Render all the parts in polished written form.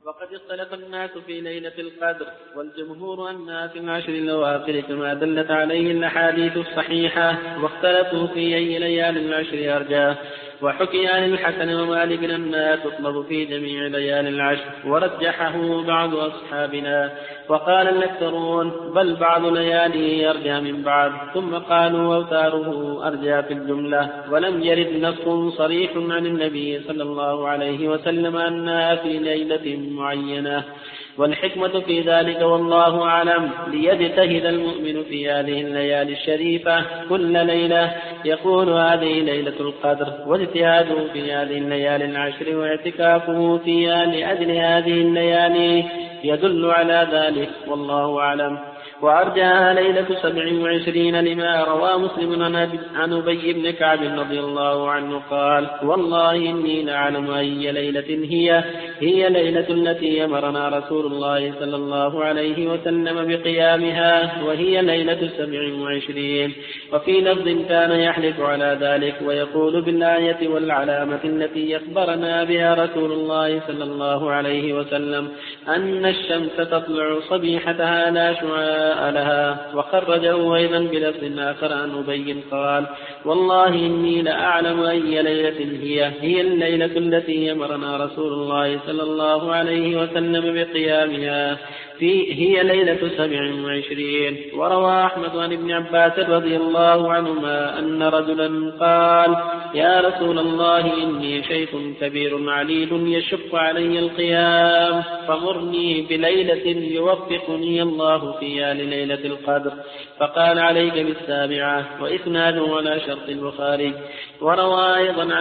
وقد اختلف الناس في ليلة القدر، والجمهور أنها في العشر الأواخر كما دلت عليه الأحاديث الصحيحة، واختلفوا في أي ليالي العشر أرجاه. وحكي عن الحسن ومالك أنها تطلب في جميع ليالي العشر، ورجحه بعض أصحابنا، وقال الأكثرون بل بعض لياليه أرجى من بعض، ثم قالوا أوتاره أرجى في الجملة. ولم يرد نص صريح عن النبي صلى الله عليه وسلم أنها في ليلة معينة، والحكمة في ذلك والله أعلم ليجتهد المؤمن في هذه الليالي الشريفة كل ليلة يقول هذه ليلة القدر، واجتهاده في هذه الليالي العشر واعتكافه فيها لأجل هذه الليالي يدل على ذلك والله أعلم. وأرجاها ليلة 27 لما روى مسلم عن أبي بن كعب رضي الله عنه قال والله إني لأعلم أي ليلة هي ليلة التي أمرنا رسول الله صلى الله عليه وسلم بقيامها، وهي ليلة 27. وفي لفظ كان يحلف على ذلك ويقول بالآية والعلامة التي أخبرنا بها رسول الله صلى الله عليه وسلم أن الشمس تطلع صبيحتها لا شعاع لها. وخرجه أيضا بلفظ آخر عن أبي قال والله إني لأعلم أي ليلة هي الليلة التي أمرنا رسول الله صلى الله عليه وسلم بقيامها، هي ليلة 27. وروى أحمد عن ابن عباس رضي الله عنهما أن رجلا قال يا رسول الله إني شيخ كبير عليل يشق علي القيام، فمرني بليلة يوفقني الله فيها لليلة القدر. فقال عليك بالسابعة، وإسناده على شرط البخاري. وروي أيضا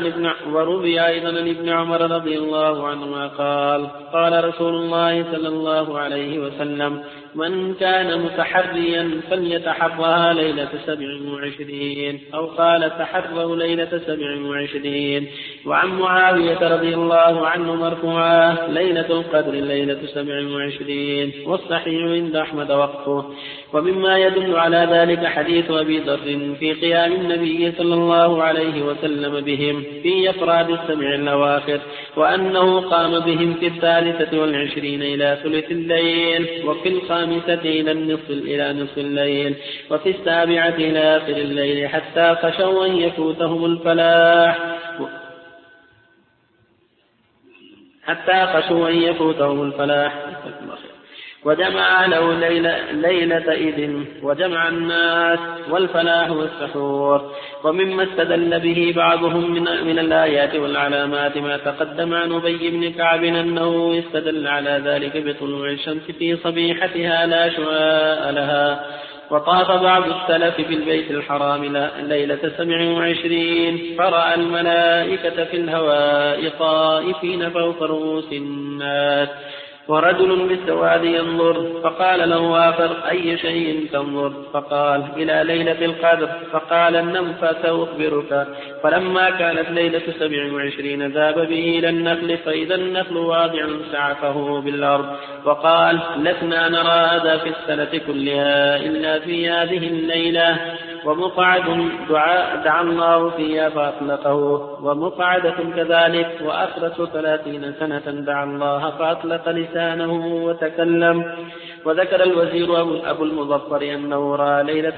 عن ابن عمر رضي الله عنهما قال قال رسول الله صلى الله عليه وسلم من كان متحريا فليتحرها ليلة 27، أو قال تحروا ليلة 27. وعن معاوية رضي الله عنه مرفوعا ليلة القدر ليلة 27، والصحيح عند أحمد وقفه. ومما يدل على ذلك حديث أبي ذر في قيام النبي صلى الله عليه وسلم بهم في أفراد السبع الأواخر، وأنه قام بهم في 23 إلى ثلث الليل، وفي 5 إلى نصف الليل، وفي 7 إلى آخر الليل، حتى خشوا أن يفوتهم الفلاح. وجمع له ليلة إذن وجمع الناس والفلاح والسحور. ومما استدل به بعضهم من الآيات والعلامات ما تقدم عن أبي بن كعب أنه استدل على ذلك بطلوع الشمس في صبيحتها لا شعاع لها. وطاف بعض السلف في البيت الحرام ليلة 27 فرأى الملائكة في الهواء طائفين فوق رؤوس الناس، ورجل بالسواد ينظر، فقال له آخر أي شيء تنظر؟ فقال إلى ليلة القدر. فقال نم فسأخبرك. فلما كانت ليلة 27 ذهب به إلى النخل، فإذا النخل واضع سعفه بالأرض، وقال لسنا نرى هذا في السنة كلها إلا في هذه الليلة. ومقعد دعا الله فيها فأطلقه، ومقعدة كذلك، وأخرس 30 سنة دعا الله فأطلق لسانه وتكلم. وذكر الوزير أبو المظفر أنه رأى ليلة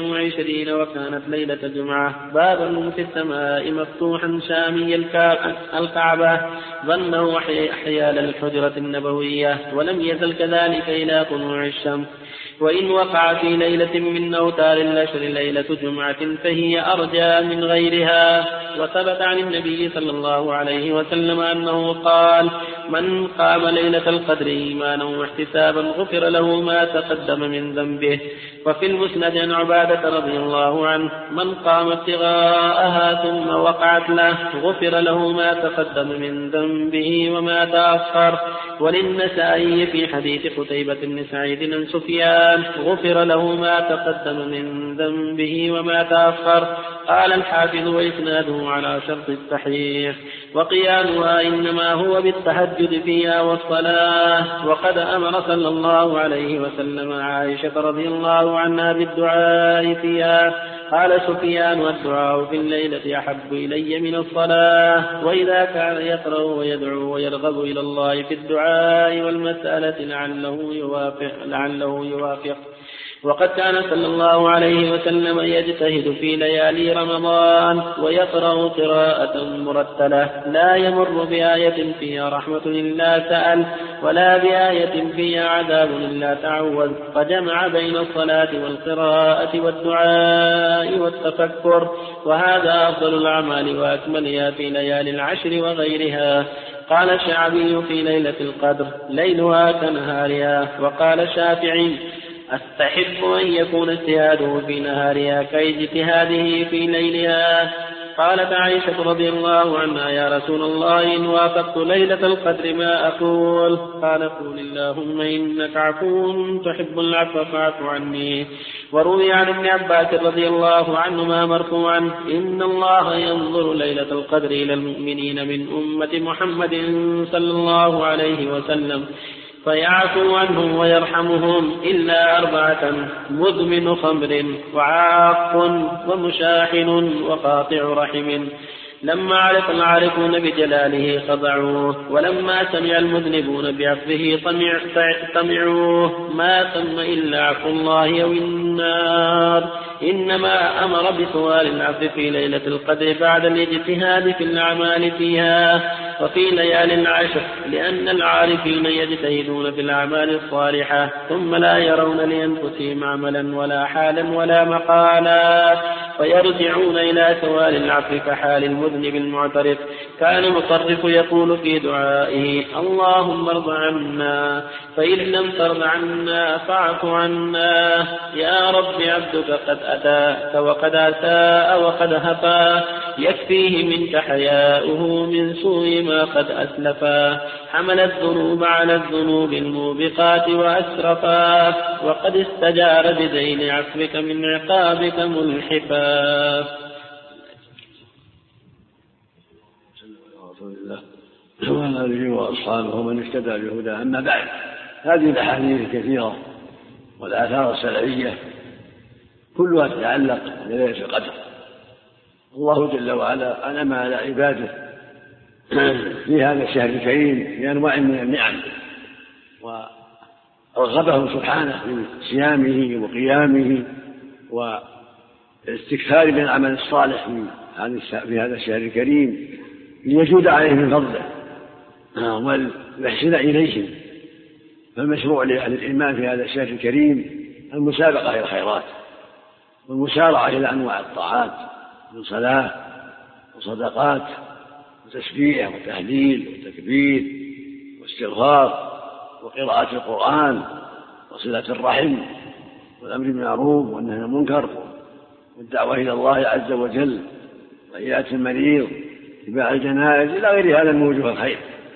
27 وكانت ليلة جمعة بابا في السماء مفتوحا شامي الكعبة، ظنه حيال الحجرة النبوية، ولم يزل كذلك إلى طلوع الشمس. وإن وقع في ليلة من أوتار الأشهر ليلة جمعة فهي أرجى من غيرها. وثبت عن النبي صلى الله عليه وسلم أنه قال من قام ليلة القدر إيمانا واحتسابا غفر له ما تقدم من ذنبه. وفي المسند عن عبادة رضي الله عنه من قام ابتغاءها ثم وقعت له غفر له ما تقدم من ذنبه وما تأخر. وللنسائي في حديث قتيبة بن سعيد عن سفيان غفر له ما تقدم من ذنبه وما تأخر. قال الحافظ وإسناده على شرط الصحيح. وقيامها إنما هو بالتهجد فيها والصلاة. وقد أمر صلى الله عليه وسلم عائشة رضي الله عنها بالدعاء فيها قال سفيان: والدعاء في الليلة أحب إلي من الصلاة. وإذا كان يقرأ ويدعو ويرغب إلى الله في الدعاء والمسألة لعله يوافق. وقد كان صلى الله عليه وسلم يجتهد في ليالي رمضان ويقرأ قراءة مرتلة لا يمر بآية فيها رحمة إلا سأل، ولا بآية فيها عذاب إلا تعوذ، فجمع بين الصلاة والقراءة والدعاء والتفكر، وهذا أفضل الأعمال وأكملها في ليالي العشر وغيرها. قال الشعبي: في ليلة القدر ليلها كنهارها. وقال الشافعي: أستحب أن يكون اجتهاده في نهارها كاجتهاده في ليلها. قالت عائشة رضي الله عنها: يا رسول الله، إن وافقت ليلة القدر ما أقول؟ قال: قول اللهم إنك عفو تحب العفو فاعف عني. وروي عن ابن عباس رضي الله عنهما مرفوعا: إن الله ينظر ليلة القدر إلى المؤمنين من أمة محمد صلى الله عليه وسلم فيعفو عنهم ويرحمهم إلا 4: مدمن خمر وعاق ومشاحن وقاطع رحم. لما عرف العارفون بجلاله خضعوه، ولما سمع المذنبون بعفوه طمعوه. ما ثم إلا عفو الله أو النار. إنما أمر بسؤال العفو في ليلة القدر بعد الاجتهاد في الأعمال فيها وفي ليالي العشر، لأن العارفين يجتهدون في الأعمال الصالحة ثم لا يرون لأنفسهم عملا ولا حالا ولا مقالا، فيرجعون إلى سؤال العفو كحال المذنب المعترف. كان المصرف يقول في دعائه: اللهم ارض عنا، فإن لم ترض عنا فاعف عنا. يا رب عبدك قد أتاك وقد أساء وقد هفا، يكفيه منك حياؤه من سوء ما قد أسلفا. حمل الذنوب على الذنوب الموبقات وأسرفا، وقد استجار بدين عفوك من عقابك ملحفا. وعلى آله وأصحابه ومن اهتدى بهداه. أما بعد، هذه الأحاديث الكثيرة والآثار السلفية كلها تتعلق بليلة القدر. الله جل وعلا أنعم على عباده في هذا الشهر الكريم بأنواع من النعم، ورغبهم سبحانه في صيامه وقيامه والاستكثار من العمل الصالح في هذا الشهر الكريم ليجود عليه من فضله ويحسن إليهم. فالمشروع لأهل الإيمان في هذا الشهر الكريم المسابقة إلى الخيرات والمسارعة إلى أنواع الطاعات من صلاة وصدقات وتسبيح وتهليل وتكبير واستغفار وقراءة القرآن وصلة الرحم والأمر بالمعروف والنهي عن المنكر والدعوة إلى الله عز وجل وعيادة المريض اتباع الجنائز إلى غير هذا من وجوه الخير.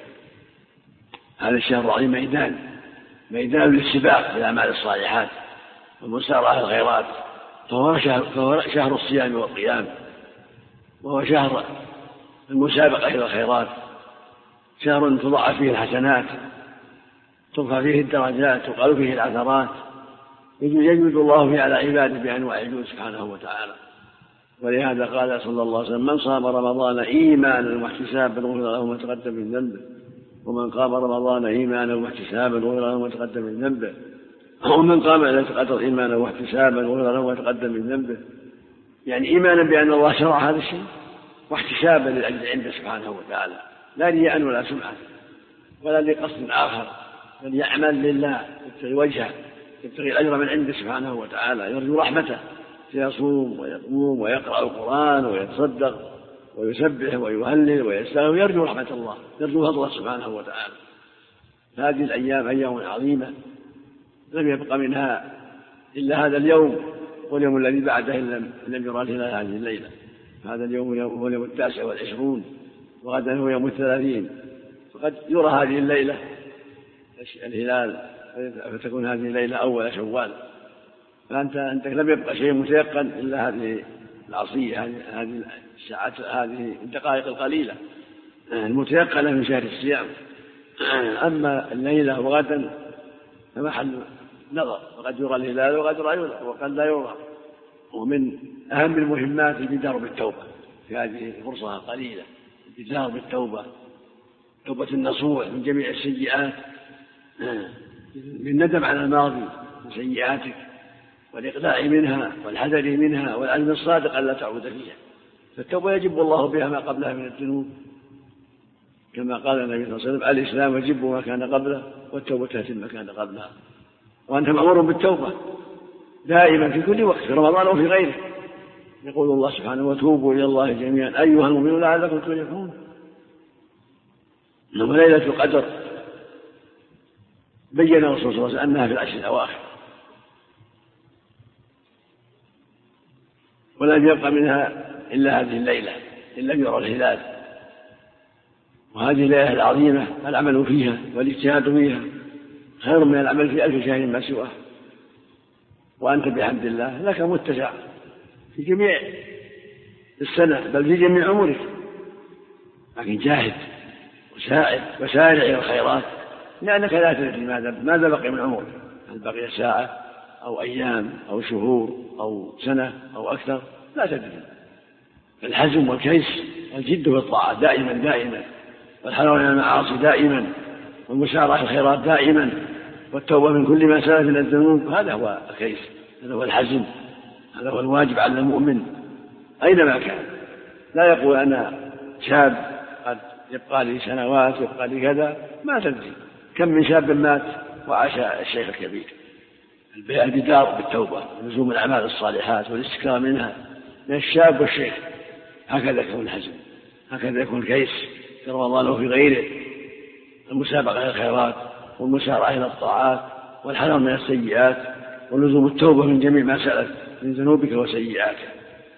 هذا الشهر العظيم ميدان للسباق في الأعمال الصالحات والمسارعة الخيرات، فهو شهر الصيام والقيام، وهو شهر المسابقة إلى الخيرات، شهر تضاعف فيه الحسنات، ترفع فيه الدرجات، تقال فيه العثرات، يجود الله فيه على عباده بأنواع الجود سبحانه وتعالى. ولهذا قال صلى الله عليه وسلم: من صام رمضان إيمانا واحتسابا غفر له ما تقدم من ذنبه، ومن قام رمضان إيمانا واحتسابا غفر له ما تقدم من ذنبه، ومن قام ليلة القدر إيمانا واحتسابا غفر له ما تقدم من ذنبه. يعني إيمانا بأن الله شرع هذا الشيء، واحتسابا للأجر عنده سبحانه وتعالى، لا رياء ولا سمعة ولا لقصد آخر، بل يعمل لله يبتغي وجهه، يبتغي الأجر من عنده سبحانه وتعالى، يرجو رحمته، فيصوم ويقوم ويقرأ القرآن ويتصدق ويسبح ويهلل ويستغفر ويرجو رحمة الله، يرجو فضله سبحانه وتعالى. هذه الأيام أيام عظيمة لم يبق منها إلا هذا اليوم واليوم الذي بعده لم يرى الهلال هذه الليلة. هذا اليوم هو اليوم 29، وغدا هو يوم 30، فقد يرى هذه الليلة الهلال، فتكون هذه الليلة أول شوال. فأنت لم يبقى شيء متيقن إلا هذه العصية، هذه الساعات، هذه الدقائق القليلة المتيقنة من شهر الصيام. أما الليلة وغدا فمحل نظر، وقد يرى الهلال وقد لا يرى، ومن أهم المهمات البدار بالتوبة في هذه الفرصة القليلة، البدار بالتوبة، توبة النصوح من جميع السيئات، بالندم على الماضي من سيئاتك والإقلاع منها والحذر منها والعلم الصادق ألا تعود فيها. فالتوبة يجب الله بها ما قبلها من الذنوب، كما قال النبي صلى الله عليه وسلم: الإسلام يجب ما كان قبله والتوبة تتم ما كان قبلها. وأنت مأمور بالتوبة دائما في كل وقت، في رمضان وفي غيره. يقول الله سبحانه: وتوبوا إلى الله جميعا أيها المؤمنون لعلكم تفلحون. إنما ليلة القدر بين الرسول صلى الله عليه وسلم أنها في العشر الأواخر، ولم يبق منها إلا هذه الليلة إن لم يرى الهلال. وهذه الليلة العظيمة العمل فيها والاجتهاد فيها خير من العمل في 1000 شهر ما سواه. وأنت بحمد الله لك متسع في جميع السنة بل في جميع عمرك، لكن جاهد وسارع إلى الخيرات، لأنك لا تدري ماذا بقي من عمرك، هل بقي ساعة أو أيام أو شهور أو سنة أو أكثر، لا تدري. الحزم والكيس الجد في الطاعة دائما، والحذر من المعاصي دائما، والمسارعة الخيرات دائما، والتوبة من كل ما سلف من الذنوب. هذا هو الكيس، هذا هو الحزم، هذا هو الواجب على المؤمن أينما كان. لا يقول أنا شاب قد يبقى لي سنوات يبقى لي كذا، ما تدري كم من شاب مات وعاش الشيخ الكبير. البدار بالتوبة ولزوم الأعمال الصالحات والاستكثار منها من الشاب والشيخ، هكذا يكون الحزم، هكذا يكون الكيس في رمضان وفي غيره. المسابقة إلى الخيرات والمسارعة إلى الطاعات والحذر من السيئات ولزوم التوبة من جميع ما سلف من ذنوبك وسيئاتك.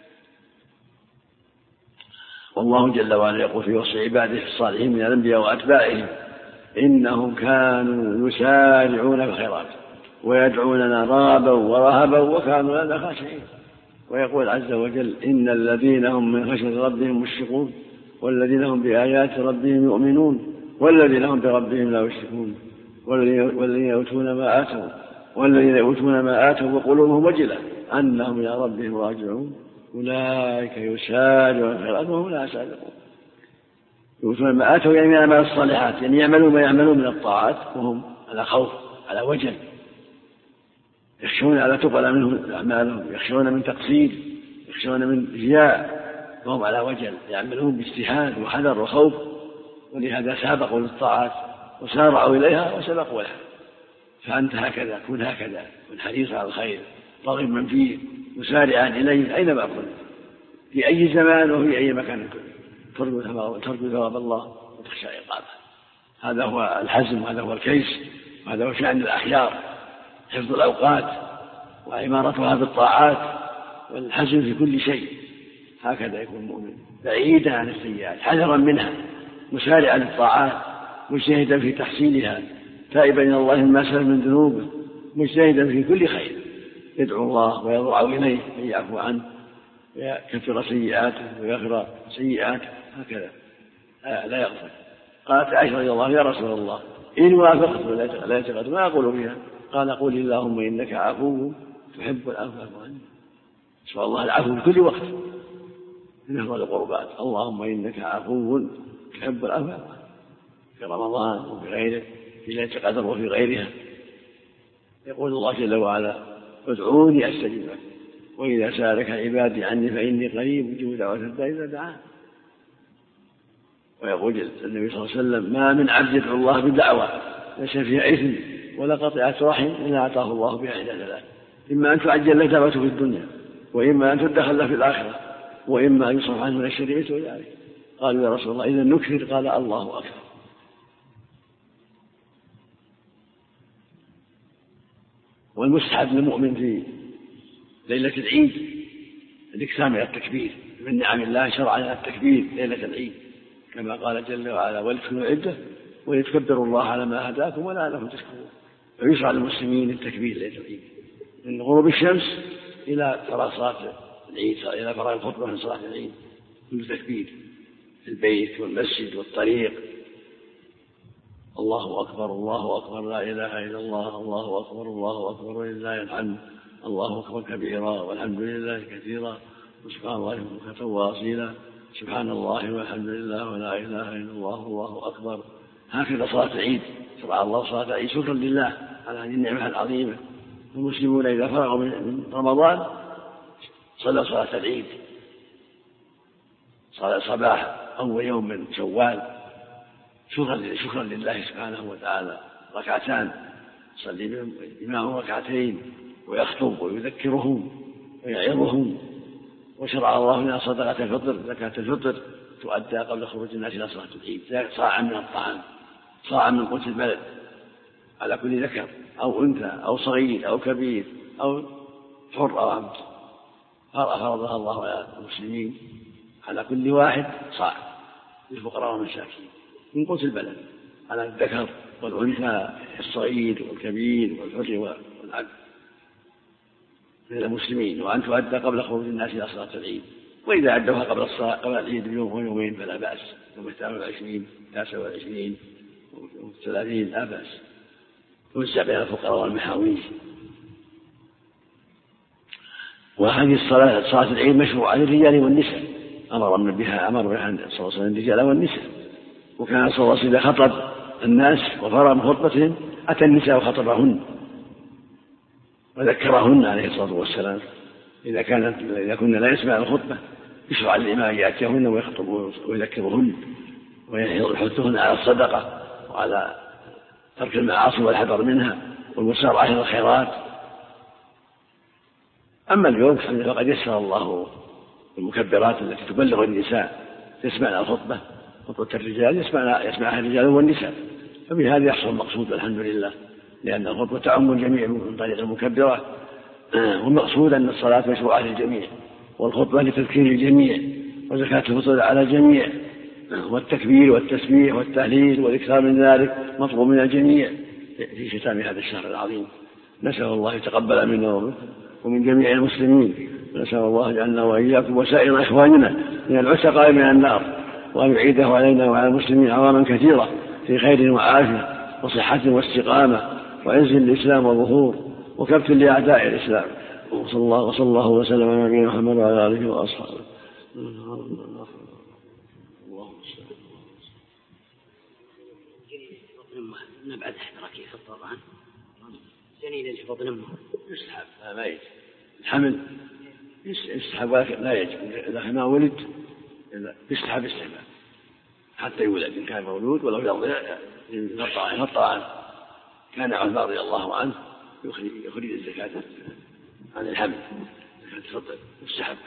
والله جل وعلا يقول في وصف عباده الصالحين من الأنبياء وأتباعهم: إنهم كانوا يسارعون في الخيرات ويدعوننا رغبا ورهبا وكانوا لنا خاشعين. ويقول عز وجل: إن الذين هم من خشية ربهم مشفقون والذين هم بآيات ربهم يؤمنون والذين هم بربهم لا يشركون والذين يؤتون ما آتوا وقلوبهم وجلة أنهم إلى ربهم راجعون أولئك يسارعون في الخيرات وهم لا يسابقون. يؤتون ما آتوا يعني من الأعمال الصالحات، يعني يعملون ما يعملون من الطاعات وهم على خوف على وجل، يخشون على تقبل منهم أعمالهم، يخشون من تقصير، يخشون من رياء، وهم على وجل يعملون باجتهاد وحذر وخوف. ولهذا سابقوا للطاعات وسارعوا إليها وسبقوا لها. فأنت هكذا، كن هكذا، كن حريصا على الخير راغبا فيه مسارعا إليه أينما كنت في أي زمان وفي أي مكان كنت، ترجو ثواب الله وتخشى عقابه. هذا هو الحزم وهذا هو الكيس وهذا هو شأن الأخيار، حفظ الأوقات وعمارتها بالطاعات والحزم في كل شيء. هكذا يكون المؤمن بعيدا عن السيئات حذرا منها مسارعا للطاعات مجتهدا في تحصيلها تائبا إلى الله مما سلف من ذنوبه مجتهدا في كل خير، يدعو الله ويضرع إليه أن يعفو عنه ويكفر سيئاته ويغفر سيئاته، هكذا لا يغفر. قالت عائشة رضي الله عنها: يا رسول الله إن وافقت لا يتقد ما أقول فيها؟ قال: قل اللهم إنك عفو تحب العفو فاعف عني. نسأل الله العفو في كل وقت من أفضل القربات. اللهم إنك عفو تحب العفو فاعف عني، في رمضان وفي غيره، في ليلة القدر وفي غيرها. يقول الله جل وعلا: ادعوني أستجب لكم وإذا سألك عبادي عني فإني قريب أجيب دعوة الداعي إذا دعان. ويقول النبي صلى الله عليه وسلم: ما من عبد يدعو الله بدعوة ليس فيها إثم ولا قطيعة رحم إلا أعطاه الله بها إحدى ثلاث: إما أن تعجل له دعوته في الدنيا، وإما أن تدخل له في الآخرة، وإما أن يصرف عنه من الشر يتوب عليه. قالوا: يا رسول الله إذا نكثر؟ قال: الله أكبر. والمستحب للمؤمن في ليلة العيد الإكثار من التكبير، من نعم الله شرع لنا التكبير ليلة العيد، كما قال جل وعلا: ولتكبروا عدة ولتكبروا الله على ما هداكم ولعلكم تشكرون. فيشرع للمسلمين التكبير ليلة العيد من غروب الشمس إلى فراغ صلاة العيد، إلى فراغ الخطبة من صلاة العيد، كل تكبير في البيت والمسجد والطريق: الله أكبر الله أكبر لا إله إلا الله الله أكبر ولله الحمد الله أكبر كبيرا والحمد لله كثيرا وسبحان الله بكرة وأصيلا سبحان الله والحمد لله ولا إله إلا الله والله أكبر. هكذا صلاة العيد شرع الله صلاة العيد شكرا لله على هذه النعمة العظيمة. المسلمون إذا فرغوا من رمضان صلوا صلاة العيد صلاة صباح أول يوم من شوال شكرا لله سبحانه وتعالى. ركعتان يصلي بهم الإمام ركعتين ويخطب ويذكرهم ويعظهم. وشرع الله لنا صدقة الفطر زكاة الفطر تؤدى قبل خروج الناس إلى صلاة العيد صاعا من الطعام صاعا من قوت البلد على كل ذكر أو أنثى أو صغير أو كبير أو حر أو عبد. فرضها الله على المسلمين على كل واحد صاع للفقراء والمساكين من قوت البلد على الذكر والأنثى الصغير والكبير والحر والعبد من المسلمين وأن تؤدى قبل خروج الناس إلى صلاة العيد. وإذا أدوها قبل العيد بيوم ويومين فلا بأس يوم 28 29 30 لا بأس توزع بين الفقراء والمحاويج. وهذه صلاة العيد مشروعة للرجال والنساء أمر بها صلى الله عليه وسلم الرجال والنساء. وكان صلى الله عليه وسلم خطب الناس وفرغ من خطبتهم أتى النساء وخطبهن وذكرهن عليه الصلاة والسلام إذا كنا لا يسمع الخطبة يشرع للإمام أن يأتيهن ويخطب ويذكرهن ويحثهن على الصدقة وعلى ترك المعاصي والحذر منها والمسارعة إلى الخيرات. أما اليوم فقد يسر الله المكبرات التي تبلغ النساء تسمعنا الخطبة خطبة الرجال يسمعها الرجال والنساء فبهذا يحصل المقصود الحمد لله لأن الخطبة تعم الجميع من طريق المكبرات. والمقصود أن الصلاة مشروعة للجميع والخطبة لتذكير الجميع وزكاة الفطر على الجميع والتكبير والتسبيح والتهليل والإكثار من ذلك مطلوب من الجميع في ختام هذا الشهر العظيم. نسأل الله يتقبل منا ومن جميع المسلمين. نسأل الله يجعلنا وإياكم وسائر إخواننا من العتقاء من النار وأن يعيده علينا وعلى المسلمين عواما كثيرة في خير وعافية وصحة واستقامة وعز الإسلام وظهور وكبت لأعداء الإسلام. وصلى الله وسلم على نبينا محمد وعلى آله وأصحابه. نبعد احتراكي في الطبعان جنين اللي في بطن امه يسحب ما يجب الحمل يسحب لا يجب إذا ما ولد يسحب السحب حتى يولد إن كان مولود ولو ينطع عنه. كان عمر رضي الله عنه يخرج الزكاة عن الحمل زكاة الفطر والسحب.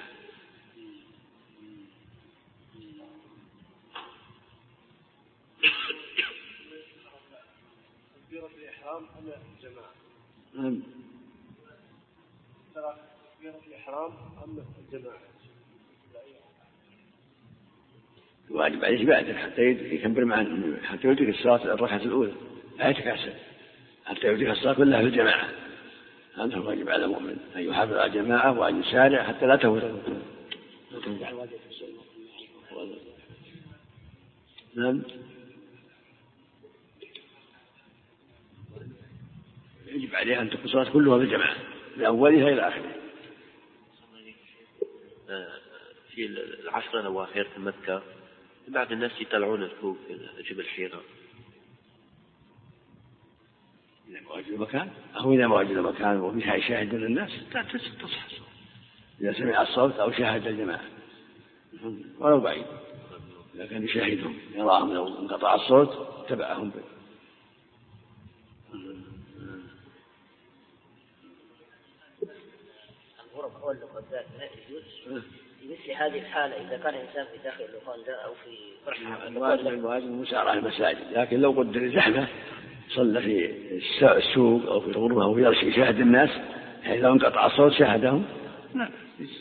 تكبيرة الإحرام أم الجماعة؟ تكبيرة الإحرام أم الجماعة؟ واجب عليه بعده حتى يكبر معنا حتى يدرك الصلاة الركعة الأولى لا يتكاسل حتى يدرك الصلاة كلها في الجماعة. هذا هو واجب على المؤمن أن يحافظ على الجماعة وأن يسارع حتى لا تفوت. نعم يجب عليها أن تكون الصلاة كلها في الجماعة من أولها إلى آخرها. في العشر الأواخر في مكة بعض الناس يطلعون الفوق في جبل حيرة. إذا مواجد مكان أو إذا مواجد مكان وفيها يشاهد الناس تصحى إذا سمع الصوت أو شاهد الجماعة ولو بعيد إذا كان يشاهدهم يراهم لو انقطع الصوت تبعهم الغرب أو اللقاءات لا يجوز في مثل هذه الحالة إذا كان الإنسان في داخل اللقاء أو في فرحة الواجب المسارعة المساجد. لكن لو قدر زحمة صلى في السوق أو في الغرفة أو في يشاهد الناس حيث لو انقطع الصوت شاهدهم لا.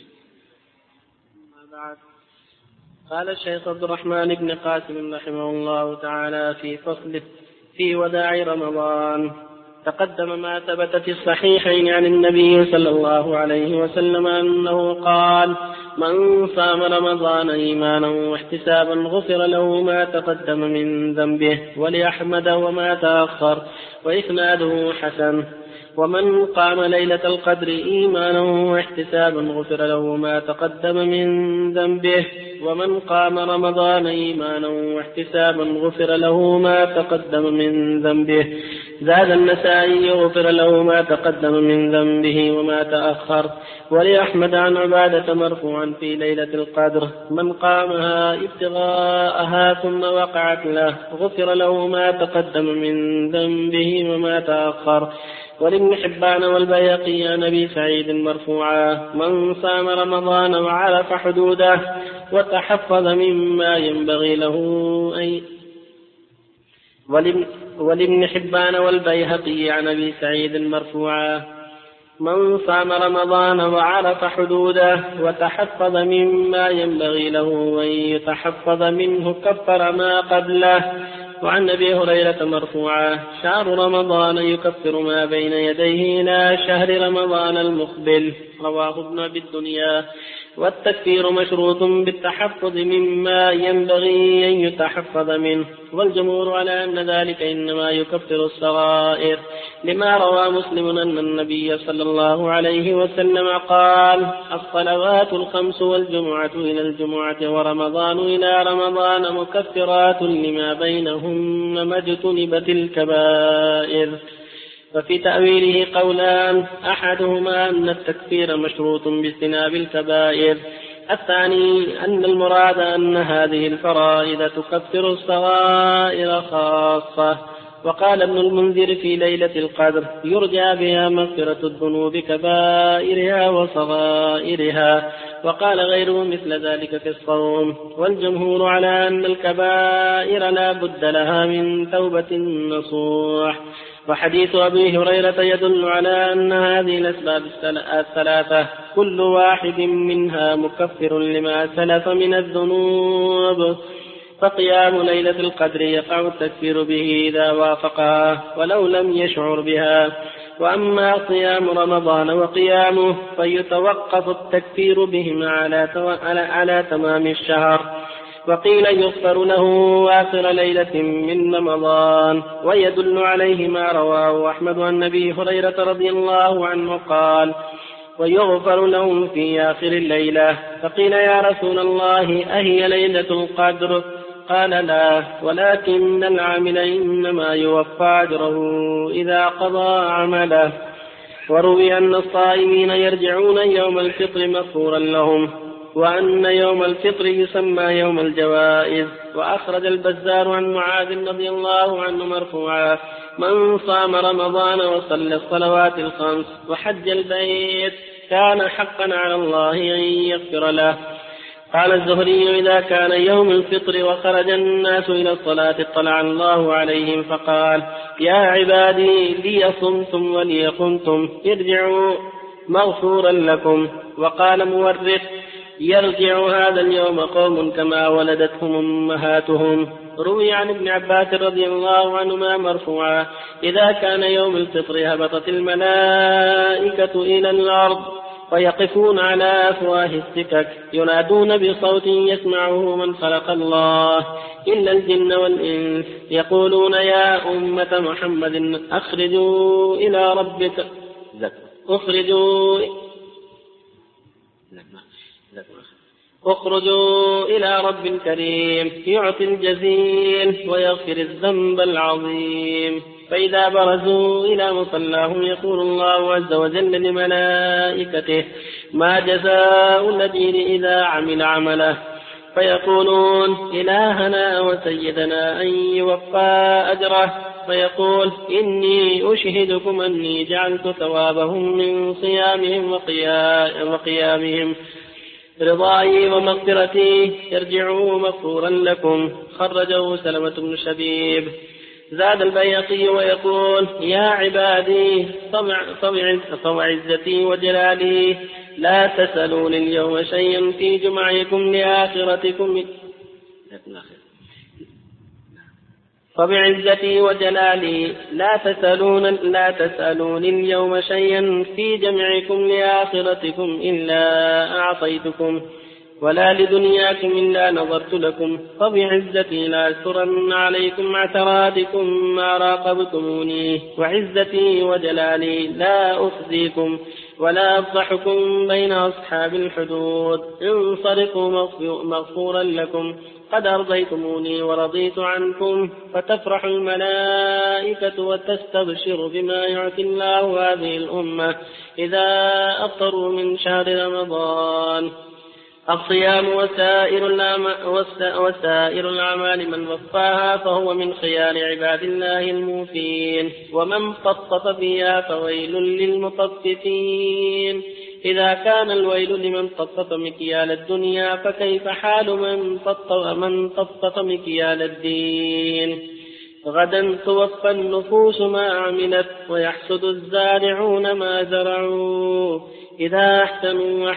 قال الشيخ عبد الرحمن بن قاسم رحمه الله تعالى في فصله في وداع رمضان تقدم ما ثبت في الصحيحين عن النبي صلى الله عليه وسلم أنه قال: من صام رمضان إيمانا واحتسابا غفر له ما تقدم من ذنبه، ولأحمد وما تأخر، وإسناده حسن. ومن قام ليلة القدر إيمانا واحتسابا غفر له ما تقدم من ذنبه ومن قام رمضان إيمانا واحتسابا غفر له ما تقدم من ذنبه. زاد النسائي غفر له ما تقدم من ذنبه وما تأخر. ولأحمد عن عبادة مرفوعا في ليلة القدر من قامها ابتغاءها ثم وقعت له غفر له ما تقدم من ذنبه وما تأخر. ولابن حبان والبيهقي عن أبي سعيد مرفوعا من صام رمضان وعرف حدوده وتحفظ مما ينبغي له أن ولابن حبان والبيهقي عن أبي سعيد مرفوعا من صام رمضان وعرف حدوده وتحفظ مما ينبغي له أن يتحفظ منه كفر ما قبله. وعن أبي هريرة مرفوعا شهر رمضان يكفر ما بين يديه إلى شهر رمضان المقبل. رواه ابن أبي الدنيا. والتكفير مشروط بالتحفظ مما ينبغي أن يتحفظ منه. والجمهور على أن ذلك إنما يكفر الصغائر لما روى مسلم أن النبي صلى الله عليه وسلم قال الصلوات الخمس والجمعة إلى الجمعة ورمضان إلى رمضان مكفرات لما بينهن ما اجتنبت الكبائر. ففي تأويله قولان أحدهما أن التكفير مشروط باجتناب الكبائر الثاني أن المراد أن هذه الفرائض تكفر الصغائر خاصة. وقال ابن المنذر في ليلة القدر يرجى بها مغفرة الذنوب كبائرها وصغائرها. وقال غيره مثل ذلك في الصوم. والجمهور على أن الكبائر لا بد لها من توبة نصوح. وحديث أبي هريرة يدل على أن هذه الأسباب الثلاثة كل واحد منها مكفر لما سلف من الذنوب. فقيام ليلة القدر يقع التكفير به إذا وافقها ولو لم يشعر بها. وأما صيام رمضان وقيامه فيتوقف التكفير بهما على تمام الشهر. وقيل يغفر له آخر ليلة من رمضان. ويدل عليه ما رواه أحمد عن أبي هريرة رضي الله عنه قال ويغفر لهم في آخر الليلة. فقيل يا رسول الله أهي ليلة القدر؟ قال لا ولكن العامل إنما يوفى أجره إذا قضى عمله. وروي أن الصائمين يرجعون يوم الفطر مغفورا لهم وأن يوم الفطر يسمى يوم الجوائز. وأخرج البزار عن معاذ رضي الله عنه مرفوعا من صام رمضان وصلى الصلوات الخمس وحج البيت كان حقا على الله أن يغفر له. قال الزهري إذا كان يوم الفطر وخرج الناس إلى الصلاة اطلع الله عليهم فقال يا عبادي لي صمتم ولي قمتم ارجعوا مغفورا لكم. وقال مورث يرجع هذا اليوم قوم كما ولدتهم أمهاتهم. روي عن ابن عباس رضي الله عنهما مرفوعا إذا كان يوم الفطر هبطت الملائكة إلى الأرض ويقفون على أفواه السكك ينادون بصوت يسمعه من خلق الله إلا الجن والإنس يقولون يا أمة محمد أخرجوا إلى رب كريم يعطي الجزيل ويغفر الذنب العظيم. فإذا برزوا إلى مصلاهم يقول الله عز وجل لملائكته ما جزاء الذين إذا عمل عمله فيقولون إلهنا وسيدنا أن يوفى أجره فيقول إني أشهدكم أني جعلت ثوابهم من صيامهم وقيامهم رضاي ومغفرتي ارجعوا مغفورا لكم. خرجه سلمة بن شبيب. زاد البيهقي ويقول يا عبادي طمع عزتي وجلالي لا تسألون اليوم شيئا في جمعكم لآخرتكم فبعزتي وجلالي لا تسألون اليوم شيئا في جمعكم لآخرتكم إلا أعطيتكم. ولا لدنياكم إلا نظرت لكم فبعزتي لأسترن عليكم عثراتكم ما راقبتموني وعزتي وجلالي لا أخزيكم ولا أفضحكم بين أصحاب الحدود انصرفوا مغفورا لكم قد أرضيتموني ورضيت عنكم فتفرح الملائكة وتستبشر بما يعطي الله هذه الأمة إذا أفطروا من شهر رمضان. الصيام وسائر الأعمال من وفاها فهو من خيار عباد الله الموفين ومن طفف فيها فويل للمطففين. إذا كان الويل لمن طفف مكيال الدنيا فكيف حال من طفف مكيال الدين. غدا توفى النفوس ما عملت ويحسد الزارعون ما زرعوا. إذا أحسنوا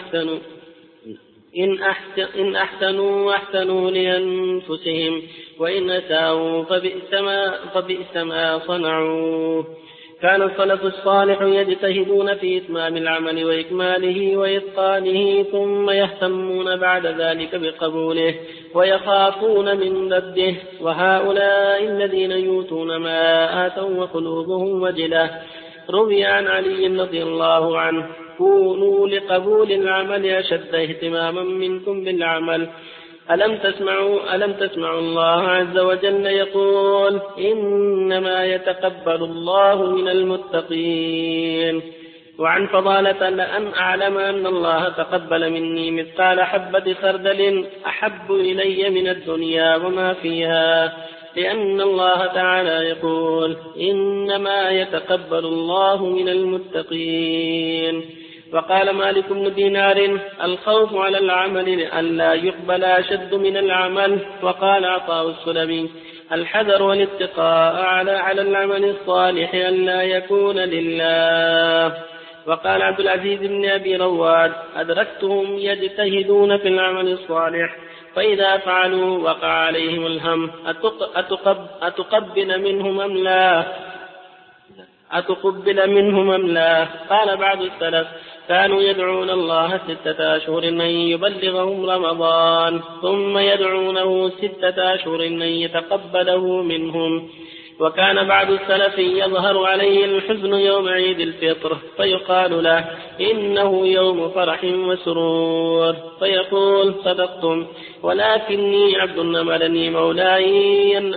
إن أحسنوا أحسنوا لأنفسهم وإن أساءوا فبئس ما صنعوا. كان السلف الصالح يجتهدون في إتمام العمل وإكماله وإتقانه ثم يهتمون بعد ذلك بقبوله ويخافون من رده. وهؤلاء الذين يؤتون ما آتوا وقلوبهم وجلة. روي عن علي رضي الله عنه: كونوا لقبول العمل أشد اهتماما منكم بالعمل. ألم تسمعوا الله عز وجل يقول: إنما يتقبل الله من المتقين. وعن فضالة لأن أعلم أن الله تقبل مني مثقال حبة خردل أحب إلي من الدنيا وما فيها، لأن الله تعالى يقول: إنما يتقبل الله من المتقين. وقال مالك بن دينار: الخوف على العمل لئلا يقبل أشد من العمل. وقال عطاء السلمي: الحذر والاتقاء على العمل الصالح ألا يكون لله. وقال عبد العزيز بن أبي رواد: أدركتهم يجتهدون في العمل الصالح فإذا فعلوا وقع عليهم الهم أتقبل منهم أم لا؟ قال بعض السلف: كانوا يدعون الله 6 أشهر أن يبلغهم رمضان ثم يدعونه 6 أشهر أن يتقبله منهم. وكان بعض السلف يظهر عليه الحزن يوم عيد الفطر فيقال له: إنه يوم فرح وسرور، فيقول: صدقتم، ولكني عبد أمرني مولاي أن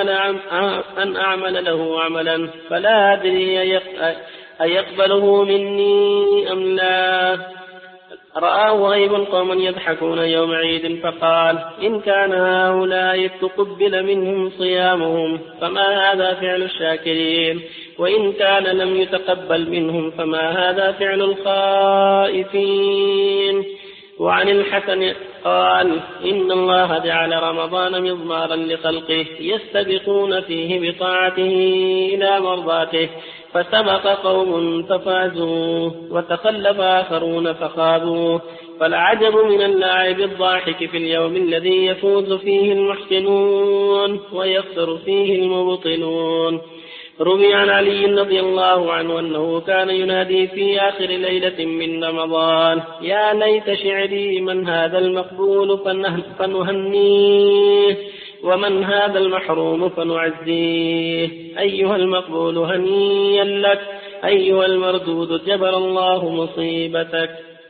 أعمل له عملا فلا أدري أيقبله مني أم لا. رآه غيب قوما يضحكون يوم عيد فقال: إن كان هؤلاء تقبل منهم صيامهم فما هذا فعل الشاكرين، وإن كان لم يتقبل منهم فما هذا فعل الخائفين. وعن الحسن قال: إن الله جعل رمضان مضمارا لخلقه يستبقون فيه بطاعته إلى مرضاته، فسبق قوم ففازوا وتخلف آخرون فخابوا. فالعجب من اللاعب الضاحك في اليوم الذي يفوز فيه المحسنون ويخسر فيه المبطلون. روي عن علي رضي الله عنه أنه كان ينادي في آخر ليلة من رمضان: يا ليت شعري من هذا المقبول فنهنيه، ومن هذا المحروم فنعزيه. أيها المقبول هنيا لك، أيها المردود جبر الله مصيبتك.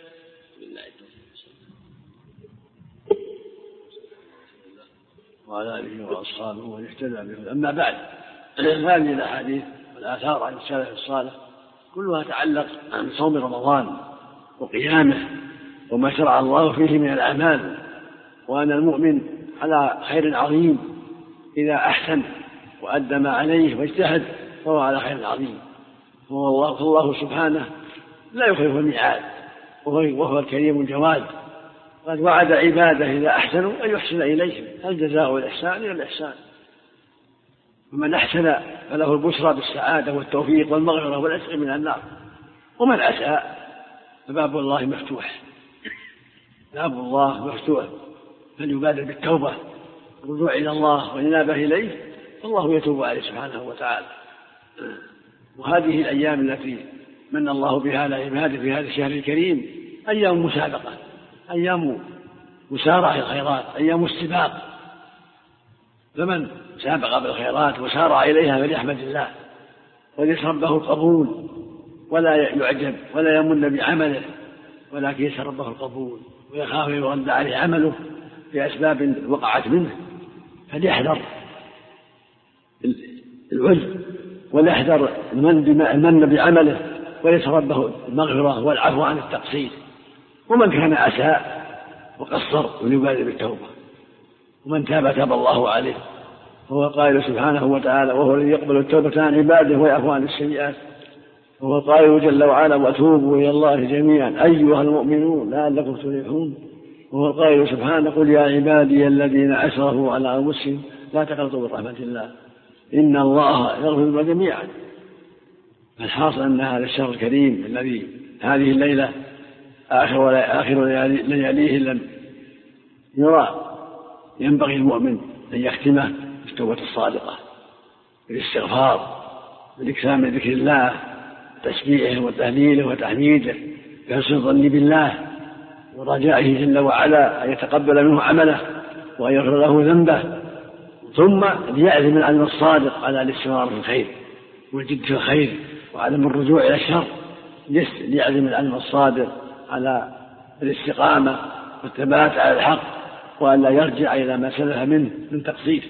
وعلى آله وأصحابه ومن اهتدى به. أما بعد، هذه الأحاديث والآثار عن السلف الصالح كلها تتعلق عن صوم رمضان وقيامه وما شرع الله فيه من الأعمال، وأن المؤمن على خير عظيم إذا أحسن وأدى ما عليه واجتهد فهو على خير عظيم. فالله سبحانه لا يخلف الميعاد، وهو الكريم الجواد، قد وعد عباده إذا أحسنوا أن يحسن إليهم، هل جزاء الإحسان إلا الإحسان. ومن أحسن فله البشرى بالسعادة والتوفيق والمغفرة والعتق من النار، ومن أساء فباب الله مفتوح، باب الله مفتوح، فليبادر بالتوبة والرجوع إلى الله والإنابة إليه، فالله يتوب عليه سبحانه وتعالى. وهذه الأيام التي من الله بها على عباده في هذا الشهر الكريم أيام مسابقة، أيام مسارعة الخيرات، أيام السباق، فمن سابق بالخيرات وسارع إليها فليحمد الله وليس ربه القبول ولا يعجب ولا يمن بعمله، ولكن يسأل ربه القبول ويخاف يرد عليه عمله بأسباب وقعت منه، فليحذر العجب وليحذر المن بعمله وليس ربه المغفرة والعفو عن التقصير. ومن كان أساء وقصر وليبادر بالتوبة، ومن تاب تاب الله عليه، وهو قائل سبحانه وتعالى وهو الذي يقبل التوبة عن عباده ويعفو عن السيئات، وهو قائل جل وعلا وتوبوا إلى الله جميعا أيها المؤمنون لعلكم تفلحون، وهو القائل سبحانه قل يا عبادي الذين أسرفوا على أنفسهم لا تقنطوا من رحمة الله إن الله يغفر جميعا. فالحاصل أن هذا الشهر الكريم الذي هذه الليلة آخر لياليه لم يرى، ينبغي المؤمن أن يختمه بالتوبة الصادقة بالاستغفار بالإكثار من ذكر الله تسبيحه وتهليله وتحميده بحسن الظن بالله ورجائه جل وعلا أن يتقبل منه عمله وأن يغفر له ذنبه، ثم ليعزم العزم الصادق على الاستمرار في الخير والجد في الخير وعدم الرجوع إلى الشر، ليعزم العزم الصادق على الاستقامة والثبات على الحق وأن لا يرجع إلى ما سلف منه من تقصير،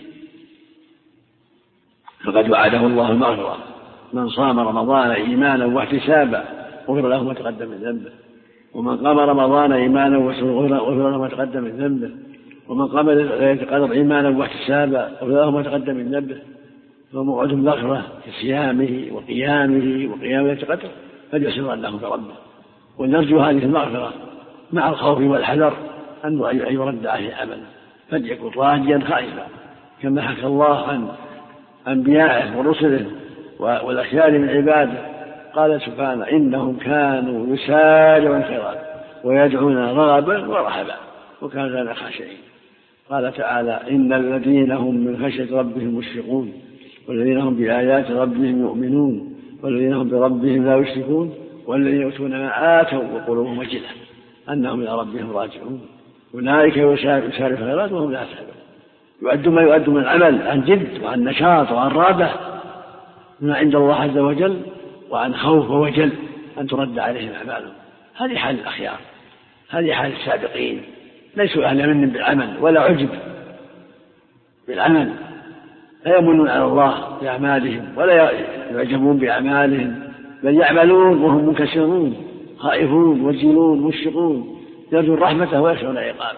فقد وعده الله المغفرة من صام رمضان إيمانا واحتسابا غفر له ما تقدم من ذنبه، ومن قام رمضان إيمانا غفر له ما تقدم من ذنبه، ومن قام ليلة القدر إيمانا واحتسابا غفر له ما تقدم من ذنبه، فموعد المغفرة في صيامه وقيامه وقيام ليلة القدر فليسر له بربه، ونرجو هذه المغفرة مع الخوف والحذر أن يرد عليه عمله، فليكن راجيا خائفا كما حكى الله عن أنبيائه ورسله والأخيار من عباده، قال سبحانه إنهم كانوا يسارعون الخيرات ويدعون رغبا ورهبا وكانوا لنا خاشعين. قال تعالى إن الذين هم من خشية ربهم مشفقون والذين هم بآيات ربهم يؤمنون والذين هم بربهم لا يشركون والذين يؤتون ما آتوا وقلوبهم وجلة أنهم إلى ربهم راجعون أولئك يسارعون في الخيرات وهم لا يسألون. يؤد ما يؤد من العمل عن جد وعن نشاط وعن رغبة ما عند الله عز وجل وعن خوف ووجل أن ترد عليهم أعمالهم. هذه حال الأخيار، هذه حال السابقين، ليسوا أهل من بالعمل ولا عجب بالعمل، لا يمنون على الله بأعمالهم ولا يعجبون بأعمالهم، بل يعملون وهم منكسرون خائفون وجلون مشفقون يرجون رحمته ويخشون عقابه.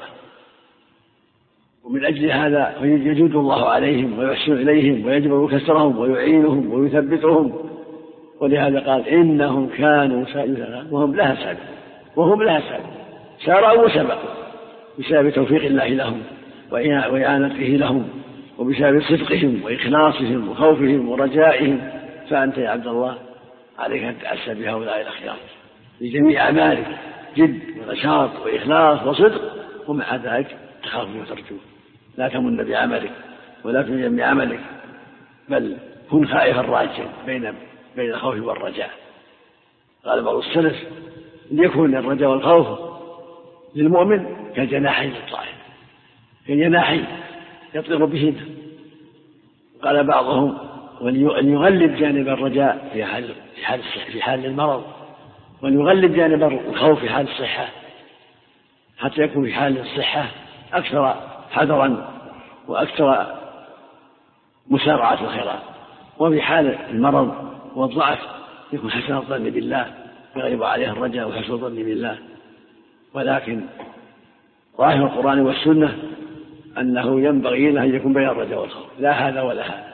ومن أجل هذا يجود الله عليهم ويحسن إليهم ويجبر كسرهم ويعينهم ويثبتهم، ولهذا قال إنهم كانوا سابقين وهم لها سابقون سارعوا وسبقوا بسبب توفيق الله لهم وإعانته لهم وبسبب صدقهم وإخلاصهم وخوفهم ورجائهم. فأنت يا عبد الله عليك أن تأسى بهؤلاء الأخيار لجميع أعمالك جد ونشاط وإخلاص وصدق، ومع ذلك تخاف وترجو، لا تمن بعملك ولا تنجم بعملك، بل كن خائفا راجيا بين الخوف والرجاء. قال بعض السلف ليكون الرجاء والخوف للمؤمن كجناحين للطائر، كجناحين يطير بهما. قال بعضهم أن يغلب جانب الرجاء في حال المرض ويغلب جانب الخوف في حال الصحة، حتى يكون في حال الصحة أكثر حذرا وأكثر مسارعة الخيرات، وفي حال المرض والضعف يكون حسن الظن بالله يغلب عليه الرجاء وحسن الظن بالله. ولكن ظاهر القرآن والسنة أنه ينبغي له أن يكون بين الرجاء والخوف، لا هذا ولا هذا،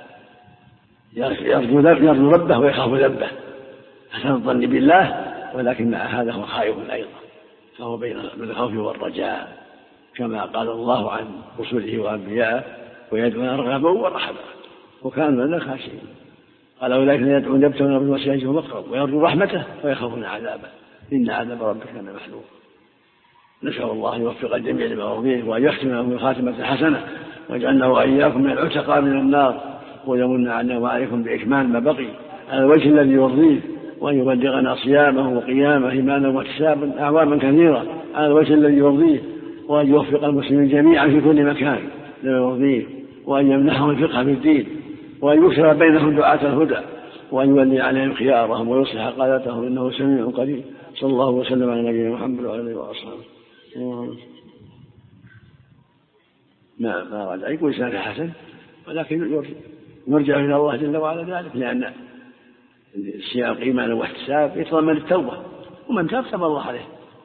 يرجو ربه ويخاف ذنبه حسن الظن بالله، ولكن مع هذا هو خائف أيضا، فهو بين الخوف والرجاء كما قال الله عن رسله وأنبيائه ويدعون رغبا ورهبا وكانوا لنا خاشعين. قال أولئك يدعون يبتغون بالوسيلة والقرب ويرجون رحمته ويخافون عذابه إن عذاب ربك كان محذورا. نسأل الله أن يوفق الجميع لما يرضيه وأن يختم به خاتمة حسنة ويجعلنا وإياكم من العتقاء من النار ويمن عنا وعليكم بإكمال ما بقي على الوجه الذي يرضيه، وأن يبلغنا صيامه وقيامه إيمانا واحتسابا أعواما كثيرة على الوجه الذي يرضيه، وأن يوفق المسلمين جميعا في كل مكان لما يرضيه، وأن يمنحهم الفقه في الدين، وأن يكثر بينهم دعاة الهدى، وأن يولي عليهم خيارهم ويصلح قادتهم، إنه سميع قريب. صلى الله وسلم على نبينا محمد وعلى آله وأصحابه. نعم، ما أراد أن يكون إسناد حسن، ولكن نرجع إلى الله جل وعلا ذلك، لأن السياق إيمان واحتساب يتضمن التوبة، ومن تاب تاب الله عليه.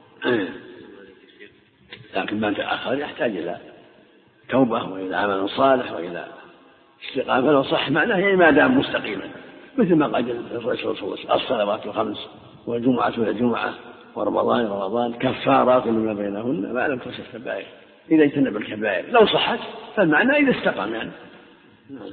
لكن من تأخر يحتاج إلى توبة وإلى عمل صالح وإلى استقامة. لو صح معناه يعني ما دام مستقيما، مثل ما قال الرسول صلى الله عليه وسلم: الصلوات الخمس والجمعة إلى الجمعة ورمضان إلى رمضان كفارات لما بينهن ما لم تكن كبائر، إذا اجتنب الكبائر. لو صحت فالمعنى إذا استقام يعني. مثلا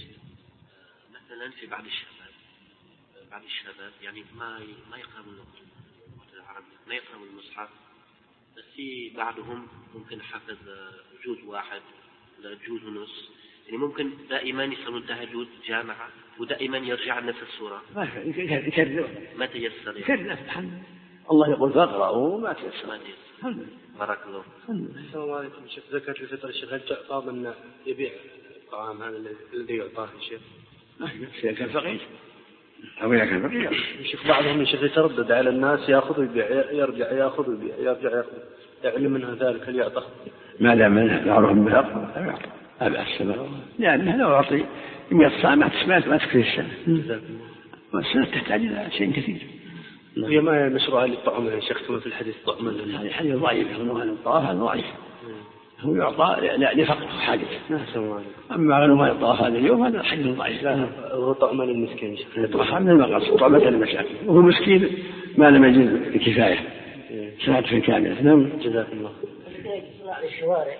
في بعض الشباب يعني ما يقرأوا اللغة العربية، ما يقرأوا المصحف، بس في بعضهم ممكن حفظ جزء واحد ولا جزء ونص، يعني ممكن دائما يصلون تهجد جامعة ودائما يرجع نفس السورة. يكرر ما تيسر يكرر. الله يقول فاقرأوا ما تيسر. بارك الله. السلام عليكم شيخ. زكاة الفطر الشيخ هل تعطى من يبيع الطعام هذا الذي يعطاه الشيخ؟ إذا كان فقير أو إذا كان فقير. الشيخ بعضهم الشيخ يتردد على الناس، يأخذ ويبيع، يرجع يأخذ ويبيع، يرجع يأخذ، يعلم منها ذلك هل يعطى؟ ما دام يعرف بالحق هذا السبب، لأنه لو أعطي 100 صاع ما تكفي السنة، والسنة تحتاج إلى شيء كثير. هي ما مشروع للطعام يا شيخ كما في الحديث طعام. هذا حديث ضعيف، هو الطواف هذا ضعيف، هو يعطى لفقر حاجة. أما على الطواف هذا اليوم هذا حديث ضعيف. هو طعام للمسكين. طعام للمقص، طعمة للمساكين، وهو مسكين ما لم يجد بكفاية سنة في كاملة. نعم. جزاك الله. الذين يجلسون على الشوارع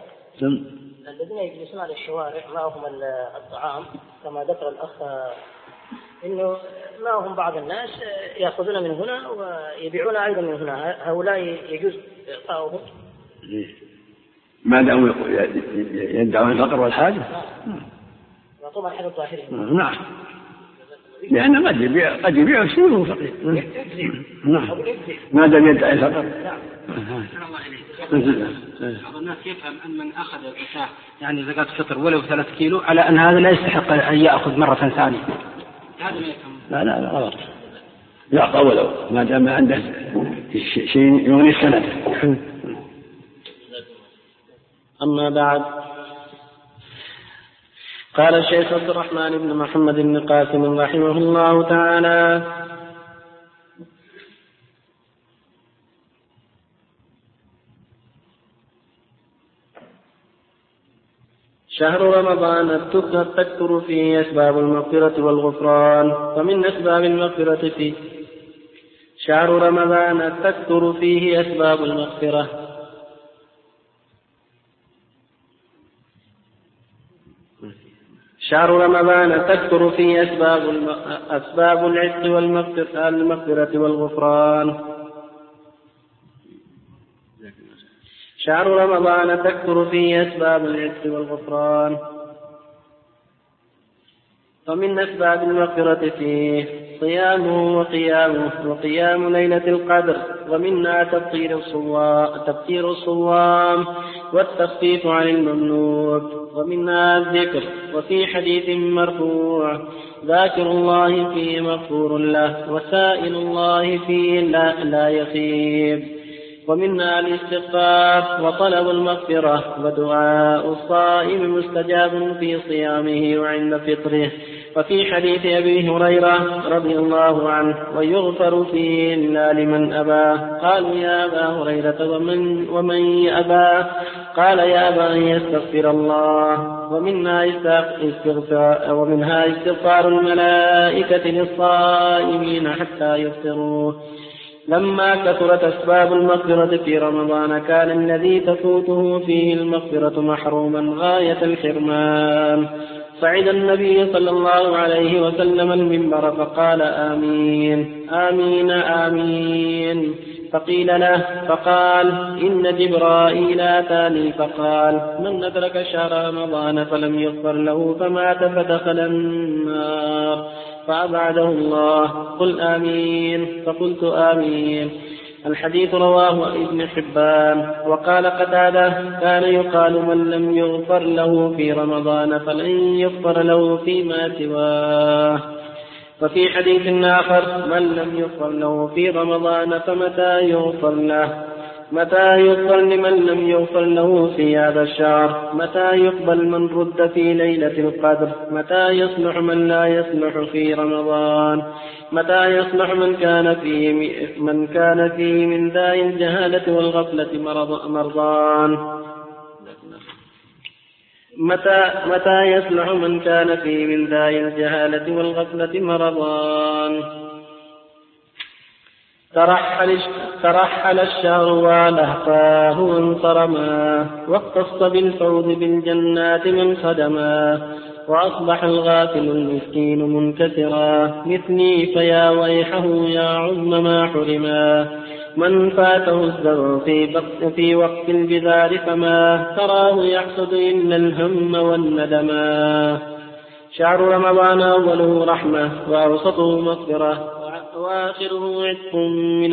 معهم الطعام كما ذكر الأخ، إنه معهم بعض الناس يأخذون من هنا ويبيعون أيضا من هنا، هؤلاء يجوز إعطاؤهم ما دعوا يدعون الفقر والحاجة؟ يعطون الحاجة الظاهرية. نعم، لأن قد يبيع شيء وهو فقير. نعم، ما دام يدعي الفقر. بعض الناس يفهم أن من أخذ الزكاة يعني زكاة الفطر ولو 3 كيلو على أن هذا لا يستحق أن يأخذ مرة ثانية. هذا ما يفهم. لا غلط، يعطى ولو ما دام عنده شيء يغني السنة. أما بعد، قال الشيخ عبد الرحمن بن محمد بن قاسم رحمه الله تعالى: شهر رمضان تكثر فيه أسباب المغفرة والغفران، فمن أسباب المغفرة فيه شهر رمضان تكثر فيه أسباب المغفرة، شهر رمضان تكثر فيه أسباب العتق والمغفرة والغفران. شهر رمضان تكثر فيه أسباب العتق والغفران، فمن أسباب المغفرة فيه صيامه وقيام ليلة القدر، ومنها تبطير الصوام والتخفيف عن الممنوع، ومنها الذكر. وفي حديث مرفوع: ذاكر الله فيه مغفور له، وسائل الله فيه لا يخيب. ومنها الاستغفار وطلب المغفرة، ودعاء الصائم مستجاب في صيامه وعند فطره. وفي حديث أبي هريرة رضي الله عنه: ويغفر فيه إلا لمن أباه. قالوا: يا أبا هريرة ومن يأباه؟ قال: يأبى أن يستغفر الله. ومنها استغفار الملائكة للصائمين حتى يفطروا. لما كثرت أسباب المغفرة في رمضان كان الذي تفوته فيه المغفرة محروما غاية الحرمان. صعد النبي صلى الله عليه وسلم المنبر فقال: آمين آمين آمين. فقيل له فقال: إن جبرائيل أتاني فقال: من أدرك شهر رمضان فلم يغفر له فمات فدخل النار فأبعده الله. قل آمين. فقلت آمين. الحديث رواه ابن حبان. وقال قتادة كان يقال من لم يغفر له في رمضان فلن يغفر له فيما سواه. وفي حديث آخر من لم يغفر له في رمضان فمتى يغفر له؟ متى يغفر لمن لم يغفر له في هذا الشهر؟ متى يقبل من رد في ليلة القدر؟ متى يصلح من لا يصلح في رمضان؟ متى يصلح من كان فيه من داء الجهالة والغفلة مرضان؟ متى يصلح من كان فيه من داء الجهالة والغفلة مرضان؟ ترحل الشهر ولهفاه وانصرما، واختص بالفوز بالجنات من خدما، وأصبح الغافل المسكين منكسرا مثلي فيا ويحه يا عظم ما حرما. من فاته الزرع في وقت البذار فما تراه يحصد إلا الهم والندما. شهر رمضان أوله رحمة وأوسطه مغفرة وآخره عتق من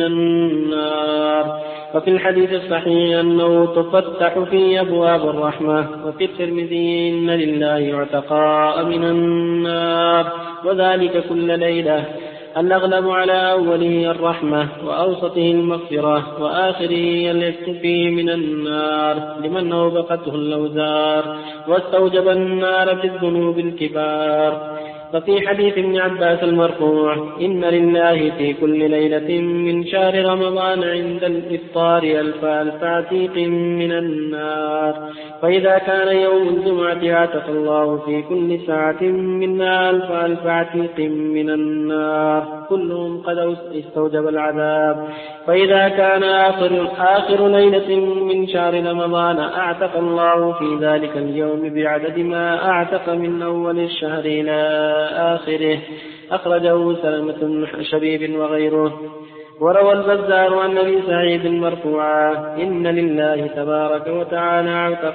النار. وفي الحديث الصحيح أنه تفتح فيه أبواب الرحمة. وفي الترمذي إن لله عتقاء من النار وذلك كل ليلة. الأغلب على أوله الرحمة وأوسطه المغفرة وآخره العتق فيه من النار لمن أوبقته الأوزار واستوجب النار في الذنوب الكبار. ففي حديث ابن عباس المرفوع إن لله في كل ليلة من شهر رمضان عند الإفطار 1000 عتيق من النار. فإذا كان يوم الجمعة عتق الله في كل ساعة منها 1000 عتيق من النار كلهم قد استوجب العذاب. فإذا كان آخر ليلة من شهر رمضان أعتق الله في ذلك اليوم بعدد ما أعتق من أول الشهر إلى آخره. أخرجه سلمة بن شبيب وغيره. وروى البزار عن أبي سعيد مرفوعا إن لله تبارك وتعالى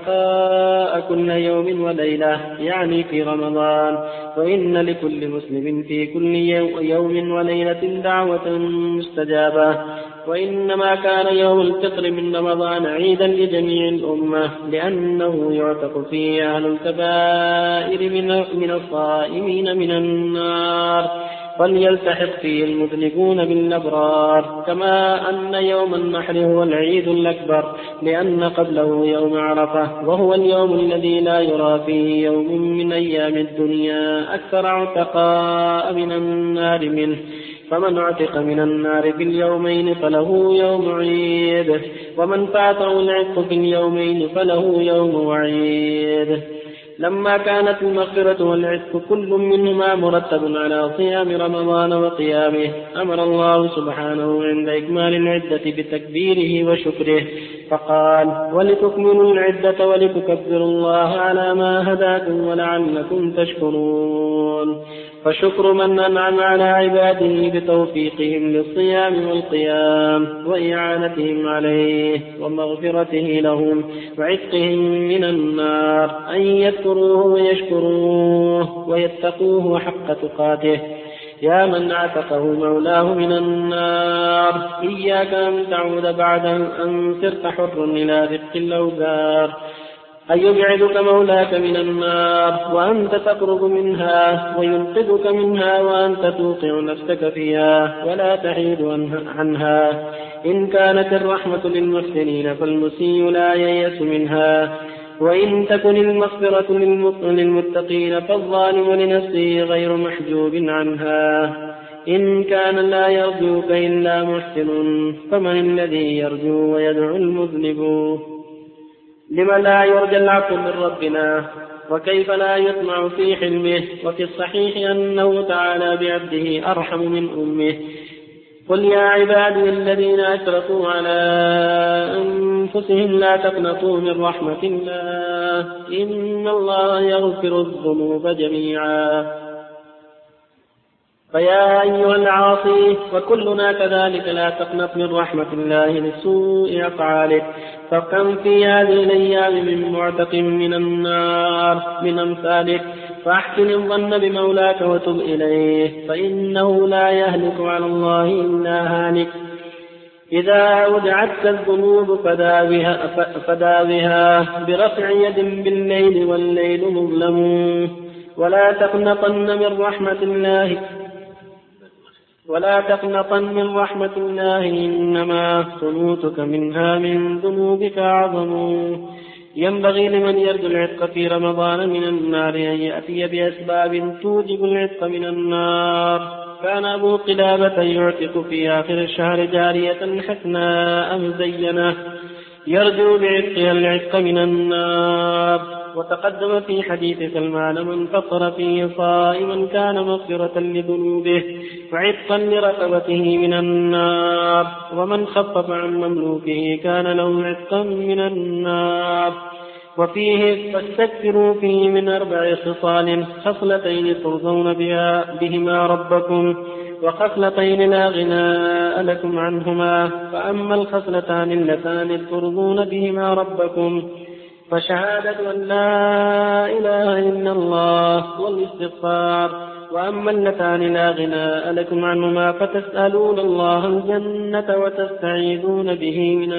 عتقاء كل يوم وليلة يعني في رمضان. وإن لكل مسلم في كل يوم وليلة دعوة مستجابة. وإنما كان يوم الفطر من رمضان عيدا لجميع الأمة لأنه يعتق فيه أهل الكبائر من الصائمين من النار وليلتحق فيه المذنبون بالأبرار. كما أن يوم النحر هو العيد الأكبر لأن قبله يوم عرفة وهو اليوم الذي لا يرى فيه يوم من أيام الدنيا أكثر عتقاء من النار منه. فمن اعتق من النار في اليومين فله يوم عيد ومن فاته العتق في اليومين فله يوم وعيد. لما كانت المغفرة والعتق كل منهما مرتب على صيام رمضان وقيامه أمر الله سبحانه عند إكمال العدة بتكبيره وشكره فقال ولتكملوا العدة ولتكبروا الله على ما هداكم ولعلكم تشكرون. فشكر من أنعم على عباده بتوفيقهم للصيام والقيام وإعانتهم عليه ومغفرته لهم وعتقهم من النار أن يذكروه ويشكروه ويتقوه حق تقاته. يا من عتقه مولاه من النار إياك أن تعود بعد أن صرت حر إلى رق الأوزار أن يبعدك مولاك من النار وأنت تقرب منها وينقذك منها وأنت توقع نفسك فيها ولا تحيد عنها. إن كانت الرحمة للمحسنين فالمسيء لا ييأس منها وإن تكن المغفرة للمتقين فالظالم لنفسه غير محجوب عنها. إن كان لا يرجوك إلا محسن فمن الذي يرجو ويدعو المذنب. لما لا يرجى العفو من ربنا وكيف لا يطمع في حلمه. وفي الصحيح أنه تعالى بعبده أرحم من أمه. قل يا عبادي الذين أشركوا على أنفسهم لا تقنطوا من رحمة الله إن الله يغفر الذنوب جميعا. فيا أيها العاصي وكلنا كذلك لا تقنط من رحمة الله لسوء أفعالك. فكم في هذه الأيام من معتق من النار من أمثالك. فأحسن الظن بمولاك وتب إليه فإنه لا يهلك على الله إلا هالك. إذا وجعتك الذنوب فداوها برفع يد بالليل والليل مظلم. ولا تقنطن من رحمة الله إنما قنوتك منها من ذنوبك أعظم. ينبغي لمن يرجو العتق في رمضان من النار أن يأتي بأسباب توجب العتق من النار. كان أبو قلابة يعتق في آخر الشهر جارية حسناء مزينة يرجو بعتقها العتق من النار. وتقدم في حديث سلمان من فطر فيه صائما كان مغفرة لذنوبه وعتقا لرقبته من النار. ومن خفف عن مملوكه كان له عتقا من النار. وفيه فاستكثروا فيه من 4 خصال: خصلتين ترضون بهما ربكم وخصلتين لا غناء لكم عنهما. فأما الخصلتان اللتان ترضون بهما ربكم فشهادة أن لا إله إلا الله والاستغفار. وأما اللتان لا غناء لكم عنهما فتسألون الله الجنة وتستعيذون به من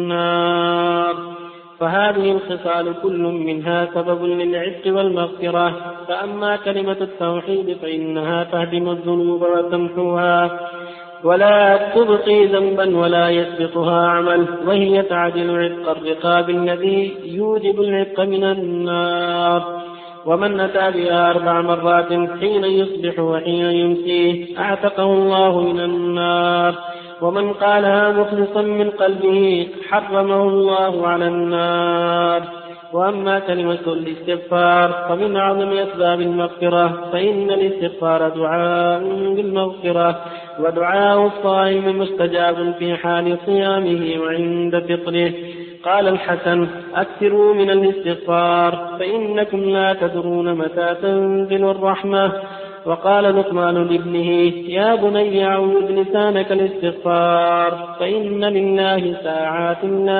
النار. فهذه الخصال كل منها سبب للعتق والمغفرة. فأما كلمة التوحيد فإنها تهدم الذنوب وتمحوها ولا تبقي ذنبا ولا يسبقها عمل، وهي تعدل عتق الرقاب الذي يوجب العتق من النار. ومن أتى بها 4 مرات حين يصبح وحين يمسيه أعتقه الله من النار. ومن قالها مخلصا من قلبه حرمه الله على النار. وأما كلمة الاستغفار فمن أعظم أسباب المغفرة، فإن الاستغفار دعاء بالمغفرة، ودعاء الصائم مستجاب في حال صيامه وعند فطره. قال الحسن: أكثروا من الاستغفار فإنكم لا تدرون متى تنزل الرحمة. وقال لقمان لابنه: يا بني عود لسانك الاستغفار فإن لله ساعات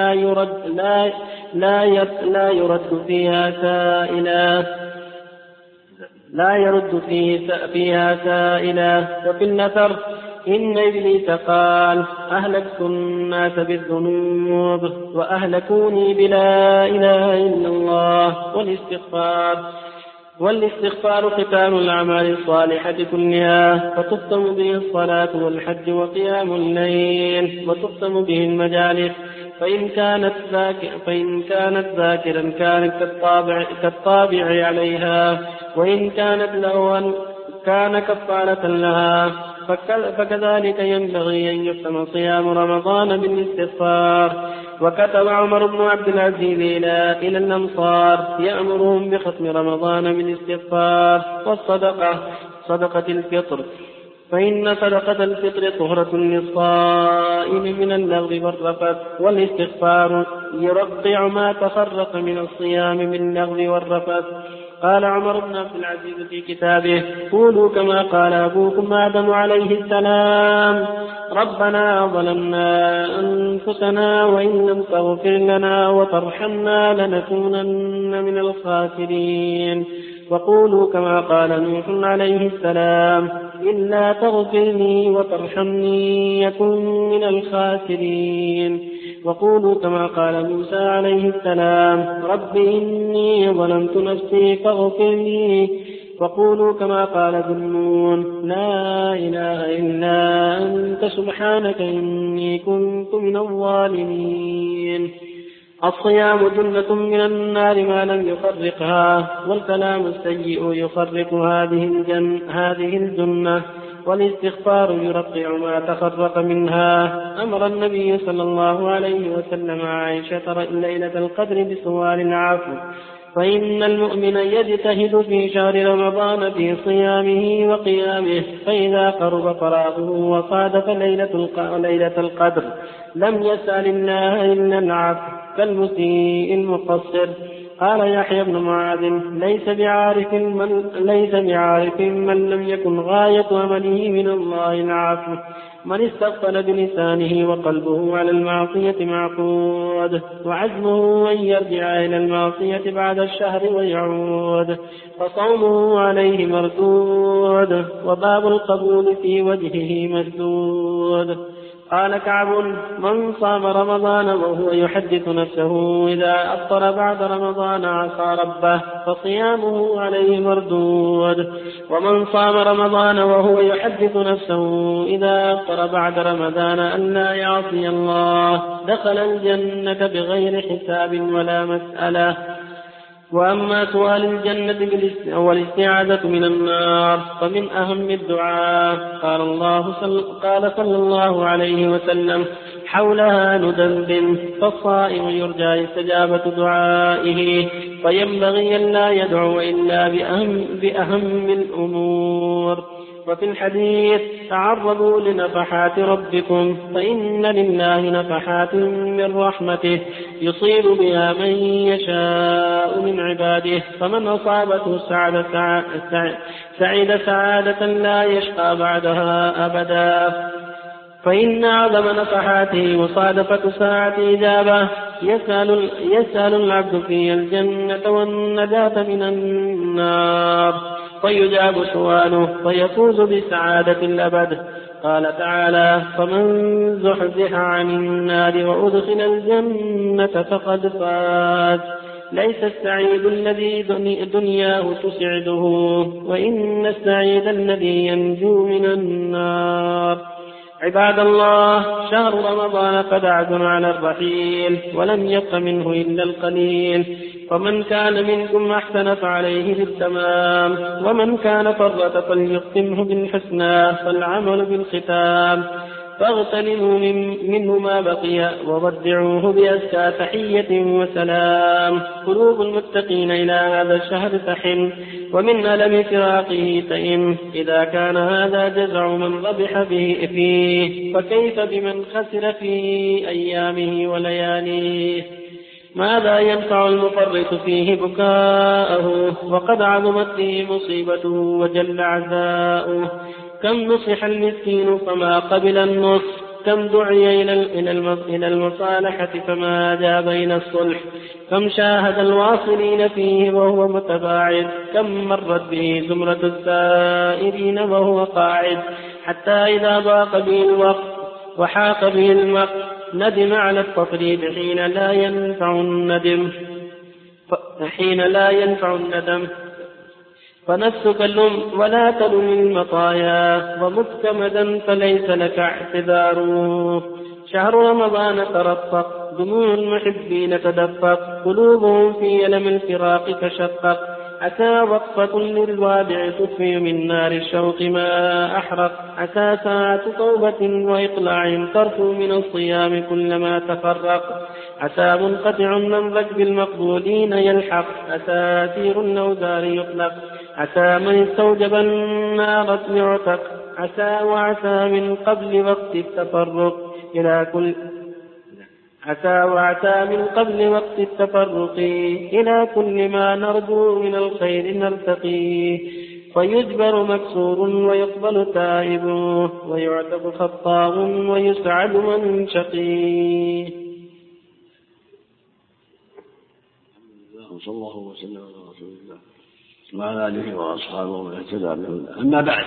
لا يرد فيها سائلا. وفي النثر: إن إبليس قال: أهلكت الناس بالذنوب وأهلكوني بلا إله إلا الله. والاستغفار ختام الأعمال الصالحة كلها، فتختم به الصلاة والحج وقيام الليل، وتختم به المجالس. فإن كانت ذاكرا كانت كالطابع عليها، وإن كانت لهوا كان كفارة لها. فكذلك ينبغي أن يختم صيام رمضان بالاستغفار. وكتب عمر بن عبد العزيز إلى الأمصار يأمرهم بختم رمضان بالاستغفار والصدقة، صدقة الفطر، فإن صدقة الفطر طهرة للصائم من اللغو والرفث، والاستغفار يرقع ما تفرق من الصيام باللغو والرفث. قال عمر بن عبد العزيز في كتابه: قولوا كما قال أبوكم آدم عليه السلام: ربنا ظلمنا أنفسنا وإن لم تغفر لنا وترحمنا لنكونن من الخاسرين. وقولوا كما قال نوح عليه السلام: إلا تغفر لي وترحمني يكن من الخاسرين. وقولوا كما قال موسى عليه السلام: رب إني ظلمت نفسي فاغفر لي. وقولوا كما قال ذو النون: لا إله إلا أنت سبحانك إني كنت من الظالمين. الصيام جنة من النار ما لم يفرقها، والكلام السيء يفرق هذه الجنة، والاستغفار يرقع ما تفرق منها. أمر النبي صلى الله عليه وسلم عائشة ليلة القدر بسؤال العفو، فإن المؤمن يجتهد في شهر رمضان في صيامه وقيامه، فإذا قرب فراغه وصادف ليلة القدر لم يسأل الله إلا العفو كالمسيء المقصر. قال يحيى بن معاذ: ليس بعارف من لم يكن غاية عمله من الله العفو. من استغفل بلسانه وقلبه على المعصية معقود، وعزمه أن يرجع إلى المعصية بعد الشهر ويعود، فصومه عليه مردود، وباب القبول في وجهه مسدود. قال كعب: من صام رمضان وهو يحدث نفسه إذا أفطر بعد رمضان عصى ربه فصيامه عليه مردود. ومن صام رمضان وهو يحدث نفسه إذا أفطر بعد رمضان أن لا يعصي الله دخل الجنة بغير حساب ولا مسألة. وأما سؤال الجنة والاستعاذة من النار فمن أهم الدعاء. قال صلى الله عليه وسلم: حولها ندندن، فالصائم يرجى استجابة دعائه، فينبغي أن لا يدعو إلا بأهم الأمور. وفي الحديث: تعرضوا لنفحات ربكم فإن لله نفحات من رحمته يصيب بها من يشاء من عباده، فمن أصابته سعيد سعادة لا يشقى بعدها أبدا. فإن أعظم نفحاته مصادفة ساعة إجابة يسأل العبد فيها الجنة والنجاة من النار، فيجاب سؤاله فيفوز بسعادة الأبد. قال تعالى: فمن زحزح عن النار وأدخل الجنة فقد فاز. ليس السعيد الذي دنياه تسعده، وإن السعيد الذي ينجو من النار. عباد الله، شهر رمضان قد عزم على الرحيل ولم يبق منه إلا القليل، فمن كان منكم أحسن فعليه بالتمام، ومن كان فرط فليختمه بالحسنى، فالعمل بالختام. فاغتنموا منه ما بقي وودعوه بأزكى تحية وسلام. قلوب المتقين إلى هذا الشهر تحن، ومن ألم فراقه تئن. إذا كان هذا جزع من ربح به فيه، فكيف بمن خسر في أيامه ولياليه؟ ماذا ينفع المفرط فيه بكاءه وقد عظمت به مصيبته وجل عزاؤه؟ كم نصح المسكين فما قبل النصح، كم دعي إلى المصالحة فما جاء بين الصلح، كم شاهد الواصلين فيه وهو متباعد، كم مرت به زمرة السائرين وهو قاعد، حتى إذا ضاق به الوقت وحاق به المقت ندم على التطريد حين لا ينفع الندم. فنفسك اللم ولا تلم المطايا، ومتكمدا فليس لك اعتذار. شهر رمضان ترفق، دموع المحبين تدفق، قلوبهم في ألم الفراق تشقق. عسى وقفة للوادع تطفي من نار الشوق ما أحرق، عسى ساعة توبة وإقلاع ترفو من الصيام كلما تفرق، عسى منقطع من ركب المقبولين يلحق، عسى أسير النوزار يطلق، عسى من استوجب النار يعتق، عسى وعسى من قبل وقت التفرق إلى كل ما نرجو من الخير نرتقي، فيجبر مكسور ويقبل تائب، ويعتق خطاب ويسعد من شقي. صلى الله وسلم على رسول الله وعلى آله وأصحابه ومن اهتدى بهداه. أما بعد،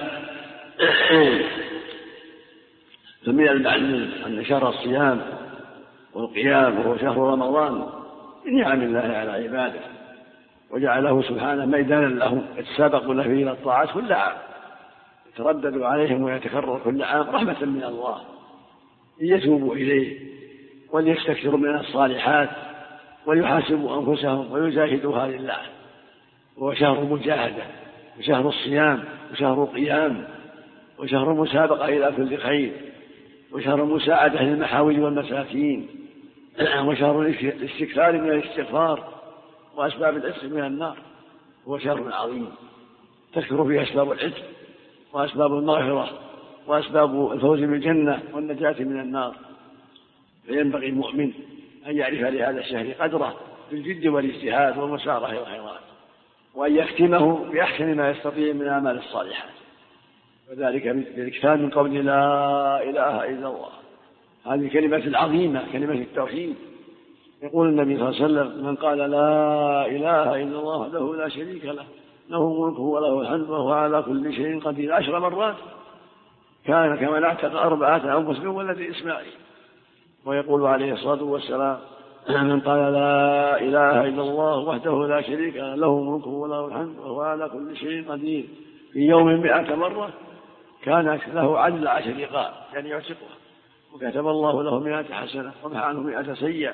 فمن المعلوم أن شهر الصيام والقيام وهو شهر رمضان من نعم الله على عباده، وجعله سبحانه ميدانا لهم يتسابقون فيه إلى الطاعات كل عام، يتردد عليهم ويتكرر كل عام رحمة من الله ليتوبوا إليه وليستكثروا من الصالحات وليحاسبوا أنفسهم ويجاهدوها لله. وهو شهر مجاهدة، وشهر الصيام، وشهر القيام، وشهر المسابقة إلى كل خير، وشهر المساعدة للمحاوج والمساكين، وشهر الاستكثار من الاستغفار وأسباب العتق من النار. هو شهر عظيم تكثر فيه أسباب العتق وأسباب المغفرة وأسباب الفوز بالجنة والنجاة من النار. فينبغي المؤمن أن يعرف لهذا الشهر قدره بالجد والاجتهاد والمسارعة والخيرات، وأن يختمه بأحسن ما يستطيع من الأعمال الصالحات، وذلك بالاكثار من قول لا إله إلا الله. هذه الكلمة العظيمة كلمة التوحيد. يقول النبي صلى الله عليه وسلم: من قال لا إله إلا الله وحده لا شريك له، له ملكه وله الحمد وهو على كل شيء قدير 10 مرات كان كمن اعتق 4 أنفس من ولد إسماعيل. ويقول عليه الصلاة والسلام: من قال لا إله إلا الله وحده لا شريك له الملك وله الحمد وهو على كل شيء قدير في يوم 100 مرة كان له عدل 10 رقاب، يعني يعتقها، وكتب الله له 100 حسنة ومحى عنه 100 سيئة،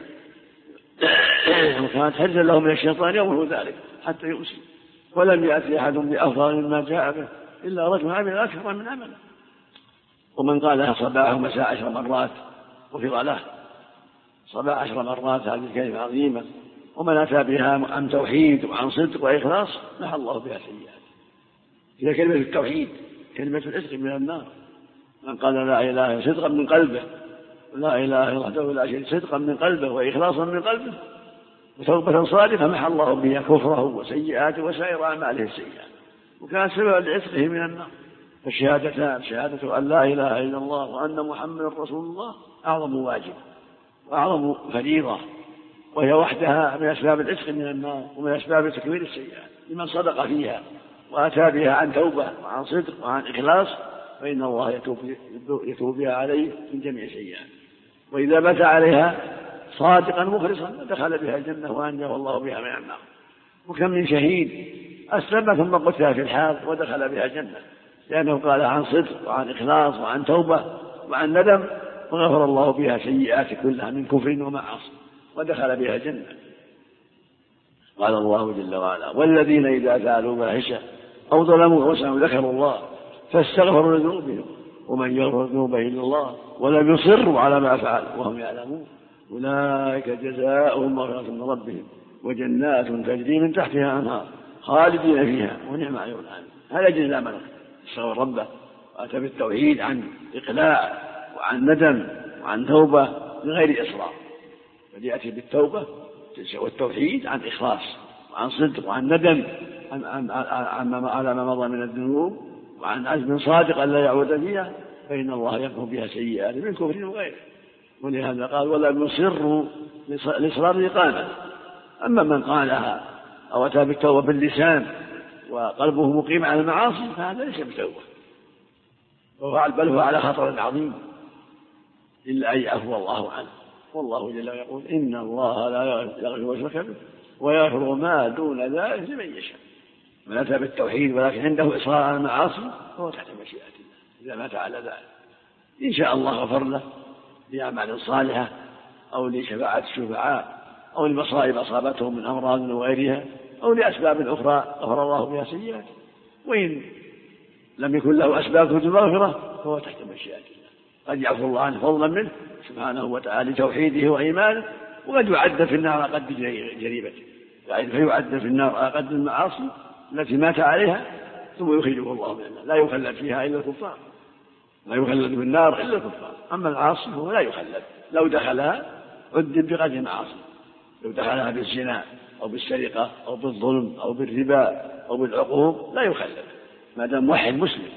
وكانت حجا له من الشيطان يومه ذلك حتى يمسي. ولم يأتي أحد بأفضل مما جاء به إلا رجل عمل أكثر من عمله. ومن قالها صباح ومساء 10 مرات غفر له. صباح 10 مرات هذه الكلمة عظيمة، ومن أتى بها عن توحيد وعن صدق وإخلاص محى الله بها سيئات. هي كلمة التوحيد، كلمة العتق من النار. من قال لا إله صدقا من قلبه، لا إله وحده لا شريك صدقا من قلبه وإخلاصا من قلبه وتوبة صادقة محى الله بها كفره وسيئاته وسائر أعماله السيئات، وكان سبب لعتقه من النار. فالشهادتان، شهادة أن لا إله إلا الله وأن محمد رسول الله، أعظم واجب وأعظم فريضة، وهي وحدها من أسباب العتق من النار ومن أسباب تكوير السيئات لمن صدق فيها وأتى بها عن توبة وعن صدق وعن إخلاص، فإن الله يتوب بها عليه من جميع سيئات. وإذا مات عليها صادقا مخلصا دخل بها الجنة وأنجاه الله بها من النار. وكم من شهيد أسلم ثم قتل في الحال ودخل بها الجنة، لأنه قال عن صدق وعن إخلاص وعن توبة وعن ندم، وغفر الله بها سيئات كلها من كفر ومعاصي ودخل بها الجنة. قال الله جل وعلا: والذين إذا فعلوا فاحشة أو ظلموا أنفسهم ذكروا الله فاستغفروا لذنوبهم ومن يغفر الذنوب إلا الله ولم يصروا على ما فعلوا وهم يعلمون أولئك جزاؤهم مغفرة من ربهم وجنات تجري من تحتها أنهار خالدين فيها ونعم أجر العاملين. هذا جزاء من استغفر ربه وأتى بالتوحيد عن إقلاع وعن ندم وعن توبة من غير إصرار، بل يأتي بالتوبة والتوحيد عن إخلاص وعن صدق وعن ندم على ما مضى من الذنوب وعن عزم صادق أن لا يعود فيها، فإن الله يغفر بها سيئات من كفر وغيره. ولهذا قال: ولم يصروا لإصرار الإقامة. أما من قالها أو أتى بالتوبة باللسان وقلبه مقيم على المعاصي فهذا ليس بتوبة، بل هو على خطر عظيم، إلا أن يعفو الله عنه. والله جل وعلا يقول: إن الله لا يغفر ويشرك به ويغفر ما دون ذلك لمن يشاء. من أتى بالتوحيد ولكن عنده إصرار على المعاصي فهو تحت مشيئة الله إذا مات على ذلك. إن شاء الله غفر له لأعمال صالحة أو لشفاعة الشفعاء أو لمصائب أصابته من أمراض وغيرها أو لأسباب أخرى غفر الله بها سيئات. وإن لم يكن له أسباب المغفرة فهو تحت مشيئة الله، قد يعفو الله عنه فضلا منه سبحانه وتعالى لتوحيده وإيمانه، وقد يعد في النار قد جريبته، يعني فيعد في النار قد المعاصي التي مات عليها ثم يخرجه الله من النار. لا يخلد فيها إلا الكفار، لا يخلد في النار إلا الكفار. أما العاصي هو لا يخلد، لو دخلها عذب بقدر معاصي، لو دخلها بالزنا أو بالسرقة أو بالظلم أو بالربا أو بالعقوق لا يخلد ما دام موحد مسلم،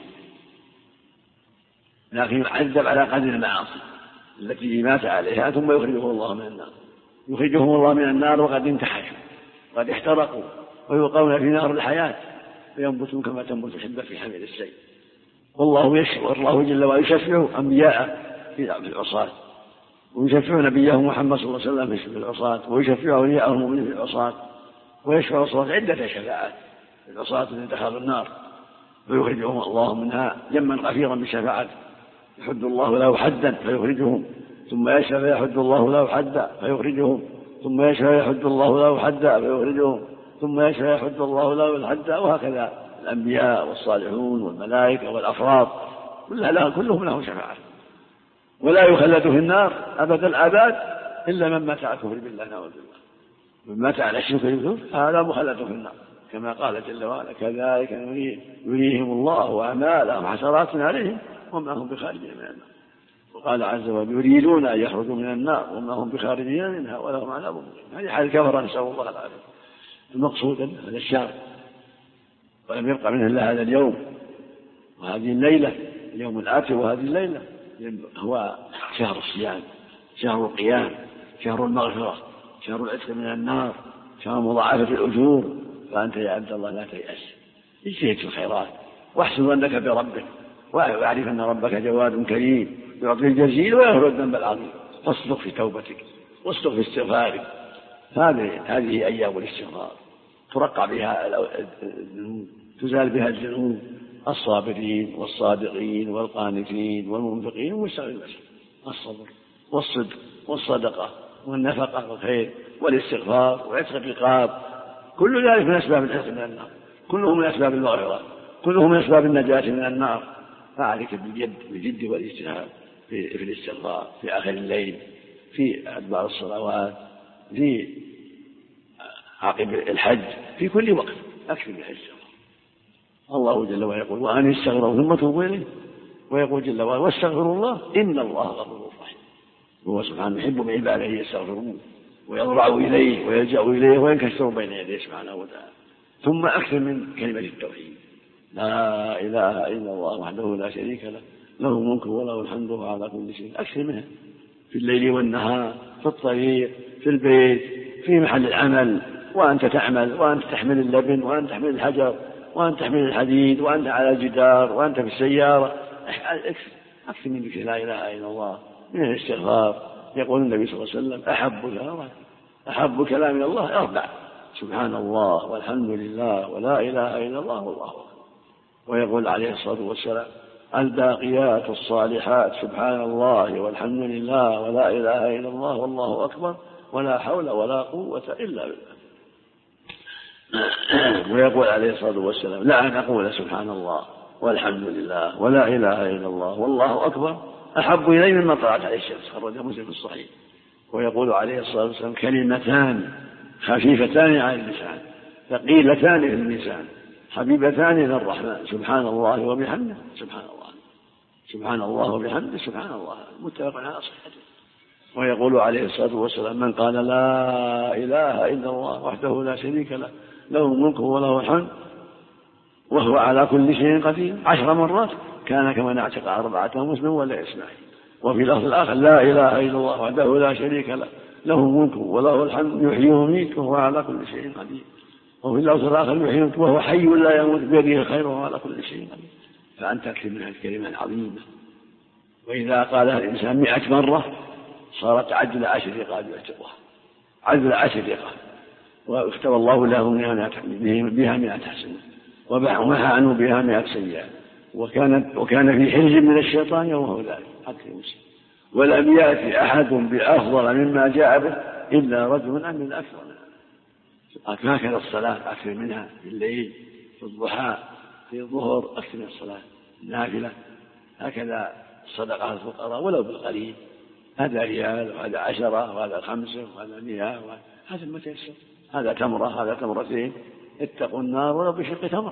لكن يعذب على قدر المعاصي التي مات عليها ثم يخرجه الله من النار. يخرجهم الله من النار وقد انتحشوا وقد احترقوا ويوقون في نار الحياة فينبتون كما تنبت الحبة في حمل السيل. والله يشفع، الله جل وعلا يشفع أنبياءه في العصاة، ويشفع نبيه محمد صلى الله عليه وسلم في العصاة، ويشفع أولياءه المؤمنين في العصاة، ويشفع العصاة عدة شفاعات في العصاة الذين دخلوا النار ويخرجهم الله منها جما غفيرا بشفاعته. يحد الله له حدا فيخرجهم، ثم يشفع فيحد الله له حدا فيخرجهم، ثم يشفع يحد الله له حدا فيخرجهم، ثم يشفع يحد الله له الحدا. وهكذا الأنبياء والصالحون والملائكة والأفراد كلهم لهم شفاعة، ولا يخلد في النار أبد الآباد إلا من مات على الكفر بالله نعوذ بالله. من مات على الشرك بالله هذا مخلد في النار، كما قال جل وعلا: كذلك يريهم الله أعمالهم حسرات عليهم وما هم بخارجين من النار. وقال عز وجل: يريدون أن يخرجوا من النار وما هم بخارجين منها ولهم عذاب مقيم. هذه حال الكفرة نسأل الله العافية. المقصود أن هذا الشهر ولم يبقى منه إلا هذا اليوم وهذه الليلة، اليوم الآتي وهذه الليلة، هو شهر الصيام، شهر القيام، شهر المغفرة، شهر العتق من النار، شهر مضاعفة الأجور. فأنت يا عبد الله لا تيأس، اجتهد في الخيرات واحسن ظنك بربك واعرف أن ربك جواد كريم يعطي الجزيل ويغفر الذنب العظيم، فاصدق في توبتك واصدق في استغفارك. هذه أيام الاستغفار ترقى بها الذنوب، تزال بها الذنوب. الصابرين والصادقين والقانتين والمنفقين والمستغفرين، الصبر والصدق والصدقة والنفقة والخير والاستغفار وعتق الرقاب، كل ذلك من أسباب العتق من النار، كله من أسباب المغفرة، كله من أسباب النجاة من النار. فعليك بالجد والاجتهاد في الاستغفار في آخر الليل، في أدبار الصلوات، في عقب الحج، في كل وقت أكثر من الحج. الله جل وعلا يقول وأن استغفروا ثم توبوا إليه، ويقول جل وعلا واستغفروا الله إن الله غفور رحيم. وهو سبحانه يحب من عباده يستغفرون ويضرعوا إليه ويلجأوا إليه وينكسروا بين يديه سبحانه وتعالى. ثم أكثر من كلمة التوحيد لا إله إلا الله وحده لا شريك له له الملك وله الحمد وهو على كل شيء، أكثر منها في الليل والنهار، في الطريق، في البيت، في محل العمل، وأنت تعمل، وأنت تحمل اللبن، وأنت تحمل الحجر، وأنت تحمل الحديد، وأنت على الجدار، وأنت في السيارة، أكثر من ذكر لا إله إلا الله من الاستغفار. يقول النبي صلى الله عليه وسلم أحب كلام إلى الله 4: سبحان الله والحمد لله ولا إله إلا الله والله أكبر. ويقول عليه الصلاة والسلام الباقيات الصالحات سبحان الله والحمد لله ولا إله إلا الله والله أكبر ولا حول ولا قوة إلا بالله. ويقول عليه الصلاة والسلام لا أن أقول سبحان الله والحمد لله ولا إله إلا الله والله أكبر أحب إلي مما طلعت عليه الشمس، خرجه مسلم في الصحيح. ويقول عليه الصلاة والسلام كلمتان خفيفتان على اللسان ثقيلتان في الميزان حبيبتان إلى الرحمن سبحان الله وبحمده سبحان الله وبحمده سبحان الله، متفق على صحته. ويقول عليه الصلاة والسلام من قال لا إله إلا الله وحده لا شريك له له الملك وله الحمد وهو على كل شيء قدير 10 مرات كان كمن اعتق 4 مسلم ولا إسماعيل. وفي اللفظ الآخر لا إله إلا الله وحده لا شريك له له الملك وله الحمد يحيي ويميت وهو على كل شيء قدير. وفي اللفظ الآخر يحيي وهو حي لا يموت بيده الخير وهو على كل شيء قدير. فأنت تكتب منها الكلمة العظيمة، وإذا قالها الإنسان 100 مرة صارت عدل 10 رقاب يعتقها، عدل 10 رقاب، واكتب الله له بها 100 حسنة ومحى عنه بها 100 سيئة، وكان في حرز من الشيطان يومه ذلك حتى يمسك. ولم يأتي أحد بأفضل مما جاء به إلا رجل أمن أكثر منها. هكذا الصلاة أكثر منها في الليل، في الضحى، في الظهر أكثر من الصلاة النافلة. هكذا الصدقة الفقراء ولو بالقليل، هذا ريال وهذا 10 وهذا 5 وهذا 100 هذا ما تيسر، هذا تمرة هذا تمرتين، اتقوا النار ولو بشق تمرة.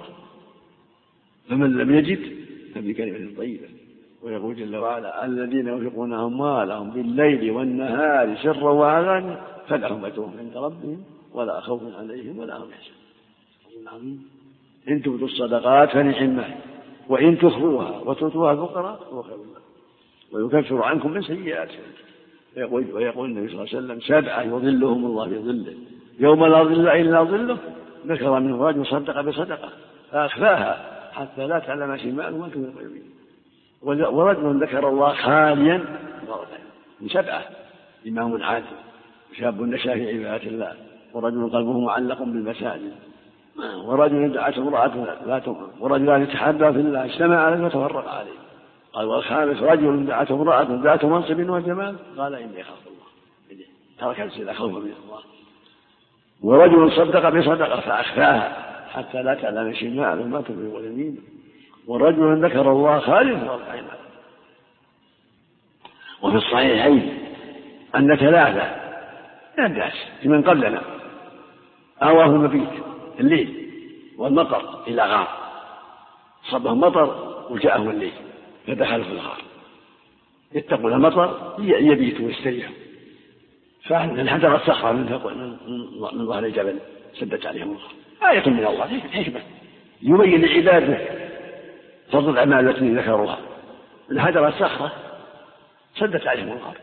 فمن لم يجد فبكلمة طيبة. ويقول جل وعلا الذين ينفقون أموالهم بالليل والنهار سرا وعلانية فلهم أجرهم عند ربهم ولا خوف عليهم ولا هم يحزنون. إن تبدوا الصدقات فنعم ما، وإن تخفوها وتؤتوها الفقراء فهو خير لكم ويكفر عنكم من سيئاتهم. ويقول النبي صلى الله عليه وسلم 7 يظلهم الله في ظله يوم لا ظل إلا ظله. ذكر منه رجل صدق بصدقة فأخفاها حتى لا تعلم شماله ما تنفق يمينه، ورجل ذكر الله خاليا من 7 إمام عادل وشاب نشأ في عبادة الله ورجل قلبه معلق بالمساجد ورجل دعته امرأة لا تؤمن ورجلان يتحدى في الله اجتمع عليه وتفرق عليه. قال والخامس رجل دعته امرأة ذات منصب وجمال قال إني أخاف الله، ترك الزنا خوفا من الله. ورجل صدق بصدقة فأخفاها حتى لا تعلم شماله ما تنفق يمينه. ورجل ذكر الله خالصا وقع. وفي الصحيحين أن 3 من الناس من قبلنا آواه المبيت الليل والمطر إلى غار، صبه مطر وجاءه الليل فدخل في الغار يتقون المطر يبيت ويستريح، فانحدرت صخرة من ظهر الجبل سدت عليهم الغار. آية من الله حكمة يبين لعباده فضل الأعمال التي ذكروها. انحدرت صخرة سدت عليهم الغار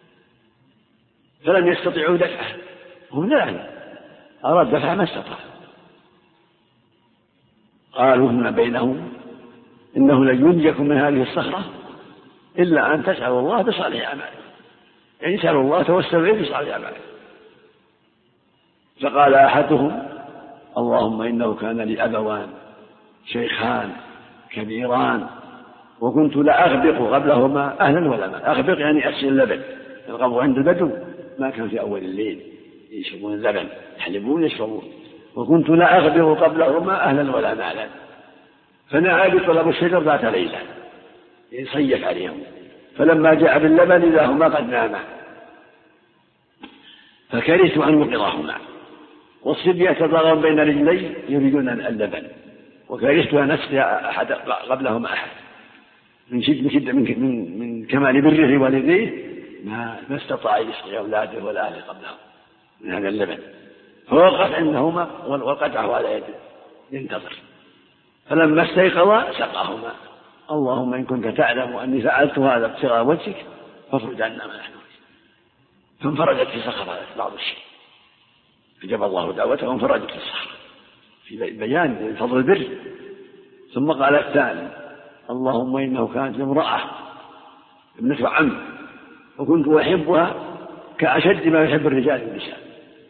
فلم يستطيعوا دفعه، هم لا أراد دفعه ما استطاع. قالوا فيما بينهم إنه لن ينجكم من هذه الصخرة إلا أن تسألوا الله بصالح أعمالكم، يعني سألوا الله توسلوا إليه بصالح أعمالكم. فقال أحدهم اللهم إنه كان لي أبوان شيخان كبيران وكنت لا أغبق قبلهما أهلا ولا ماء. أغبق يعني أسقي اللبن، الغبو عند البدو ما كان في أول الليل يشربون اللبن يحلبون يشربون، وكنت لا أغبق قبلهما أهلا ولا مالا. فنعى بطلب الشجر ذات ليلة يصيف عليهم، فلما جاء باللبن إذا هما قد ناما، فكرهت أن يوقظهما، والصبية يتضاغون بين رجلي يريدون اللبن، وكرهت أن أسقي أحد قبلهما أحد من كمال بره والديه ما استطاع يسقي أولاده ولا أهله قبلهم من هذا اللبن. فوقف عندهما والقدح على يده ينتظر، فلما استيقظا سقاهما. اللهم إن كنت تعلم أني فعلت هذا ابتغاء وجهك فافرج عنا ما نحن فيه. فانفرجت في صخرة بعض الشيء، فجاب الله دعوته وانفرجت في الصخرة في بيان فضل البر. ثم قال الثاني اللهم إنه كانت امرأة ابنة عم وكنت أحبها كأشد ما يحب الرجال والنساء،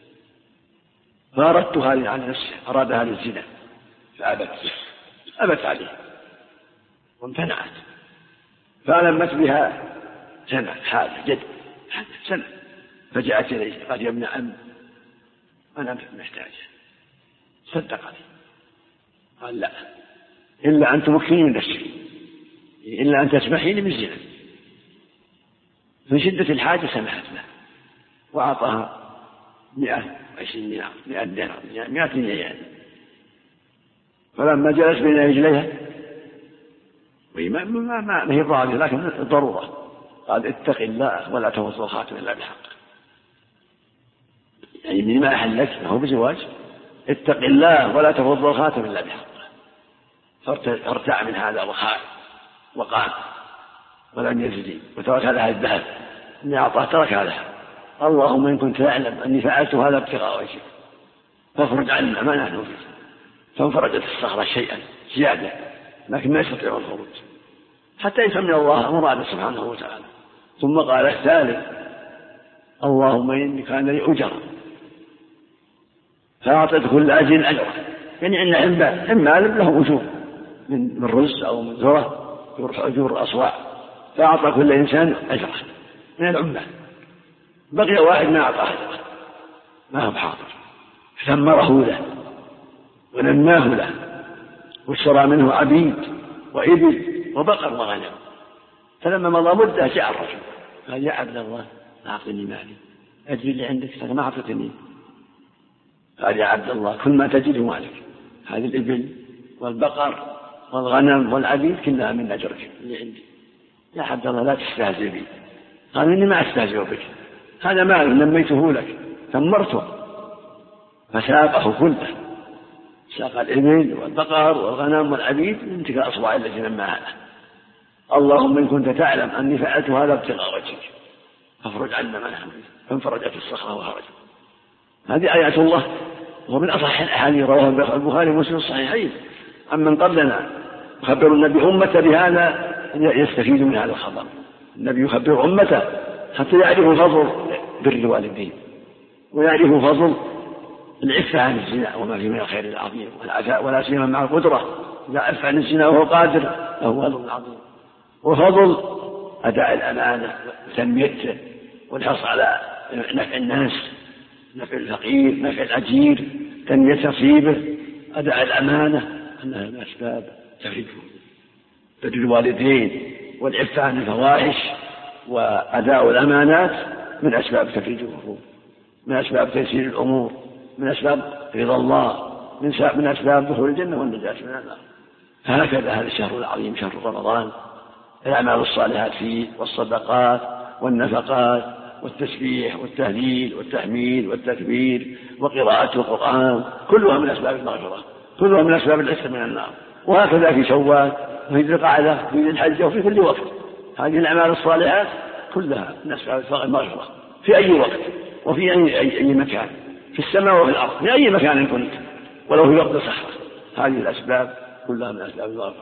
فأردتها على نفسها، أرادها للزنا فأبت عليه وامتنعت، فألمت بها سنة حاجة جد سنة، فجاءت إليه قال يا ابن عم أنا محتاجة، صدقني. قال لا إلا أن تمكني من نفسي، إلا أن تسمحيني من الزنا. من شدة الحاجة سمحت له وأعطاها 120 دينار 100 دينار 100 دينار. فلما جلس بين رجليها ما هي ضارة لكن ضرورة، قال اتق الله ولا تفض الخاتم إلا بحق، يعني من ما أحلت ما هو بزواج، اتق الله ولا تفض الخاتم إلا بحق. فارتع من هذا وخاف وقام ولم يزدي وترك لها الذهب إني أعطاه تركها لها. اللهم إن كنت تعلم أني فعلت هذا ابتغاء وجهك فافرج عنا ما نحن فيه. فانفرجت الصخرة شيئا زيادة لكن ما يستطيع الخروج حتى يسمي الله مراده سبحانه وتعالى. ثم قال الثالث اللهم إني كان لي أجر فأعطيت كل أجر أجره، يعني أن عمال له أجور من رز أو من ذرة أجور أصواع، فأعطى كل إنسان أجره من العمال. بقي واحد ما أعطاه أجره ما هو بحاضر، ثمره له ونماه له واشترى منه عبيد وإبل وبقر وغنم. فلما مضى مدة جاء الرجل قال يا عبد الله أعطني مالي أجري اللي عندك فما أعطتني. قال يا عبد الله كل ما تجده مالك، هذه الإبل والبقر والغنم والعبيد كلها من أجرك اللي عندي. يا عبد الله لا تستهزئ بي. قال إني ما أستهزئ بك، هذا مال نميته لك ثمرته. فساقه كله، ساق الإبل والبقر والغنم والعبيد من تلك الأصواع التي نماها له. اللهم إن كنت تعلم أني فعلت هذا ابتغاء وجهك فافرج عنا ما نحن فيه. فانفرجت الصخرة وخرج. هذه آيات الله، ومن أصح الأحاديث رواه البخاري ومسلم الصحيحين عمن قبلنا يخبر النبي أمته بهذا يستفيد من هذا الخبر. النبي يخبر أمته حتى يعرفوا فضل بر الوالدين ويعرفوا فضل العفة عن الزنا وما فيه من الخير العظيم والعفاء، ولا سيما مع القدرة إذا عف عن الزنا وهو قادر له أجر عظيم. وفضل أداء الأمانة وتنميته والحرص على نفع الناس، نفع الفقير، نفع الأجير، تنمية نصيبه، أداء الأمانة أنها من أسباب تفريج بر الوالدين والعفة عن الفواحش، وأداء الأمانات من أسباب تفريج الكروب، من أسباب تيسير الأمور، من أسباب رضا الله، من أسباب دخول الجنة والنجاة من النار. هكذا هذا الشهر العظيم شهر رمضان، الأعمال الصالحات فيه والصدقات والنفقات والتسبيح والتهليل والتحميد والتكبير وقراءة القرآن كلها من أسباب المغفرة، كلها من أسباب العتق من النار. وهكذا في شوال وفي ذي القعدة وفي ذي الحجة وفي كل وقت، هذه الأعمال الصالحات كلها من أسباب المغفرة في أي وقت وفي أي مكان، في السماء وفي الأرض، في أي مكان كنت ولو في وقت صحراء. هذه الأسباب كلها من أسباب المغفرة.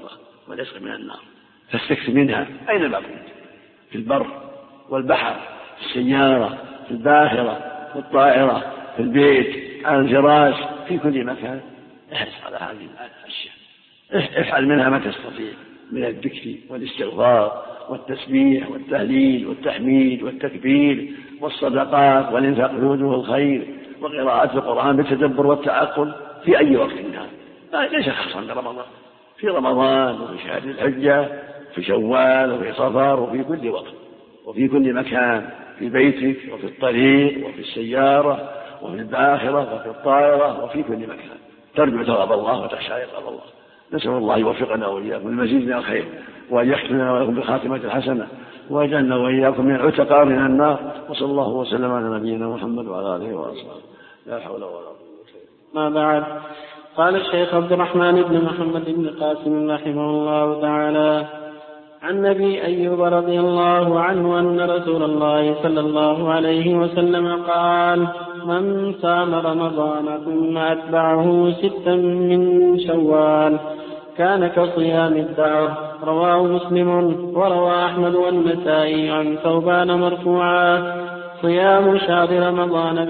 والعتق من النار، فاستكثر منها أينما كنت، في البر والبحر، في السيارة، في الباخرة، في الطائرة، في البيت، على الفراش، في كل مكان. احرص على هذه الأشياء، افعل منها ما تستطيع من الذكر والاستغفار والتسبيح والتهليل والتحميد والتكبير والصدقات والإنفاق في وجوه الخير وقراءة القرآن بالتدبر والتعقل في أي وقت كان، ليس خاصا برمضان، في رمضان وفي شهر الحجة، في شوال وفي صفر، وفي كل وقت وفي كل مكان، في بيتك وفي الطريق وفي السيارة وفي الباخرة وفي الطائرة وفي كل مكان، ترجو ثواب الله وتخشى عقاب الله. نسأل الله يوفقنا وإياكم المزيد من الخير، وأن يختمنا وإياكم بخاتمة الحسنة، ويجعلنا وإياكم من العتقاء من النار. وصلى الله وسلم على نبينا محمد وعلى آله وأصحابه، لا حول ولا قوة. ما بعد. قال الشيخ عبد الرحمن بن محمد بن قاسم رحمه الله تعالى عن أبي أيوب رضي الله عنه أن رسول الله صلى الله عليه وسلم قال: من صام رمضان ثم أتبعه 6 من شوال كان كصيام الدهر. رواه مسلم. وروى أحمد والنسائي عن ثوبان مرفوعا: صيام شهر رمضان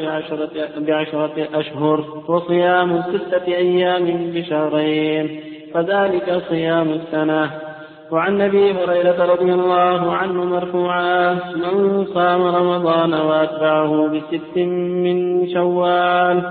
ب10 أشهر، وصيام 6 أيام بشهرين، فذلك صيام السنة. وعن أبي هريرة رضي الله عنه مرفوعا: من صام رمضان وأتبعه 6 من شوال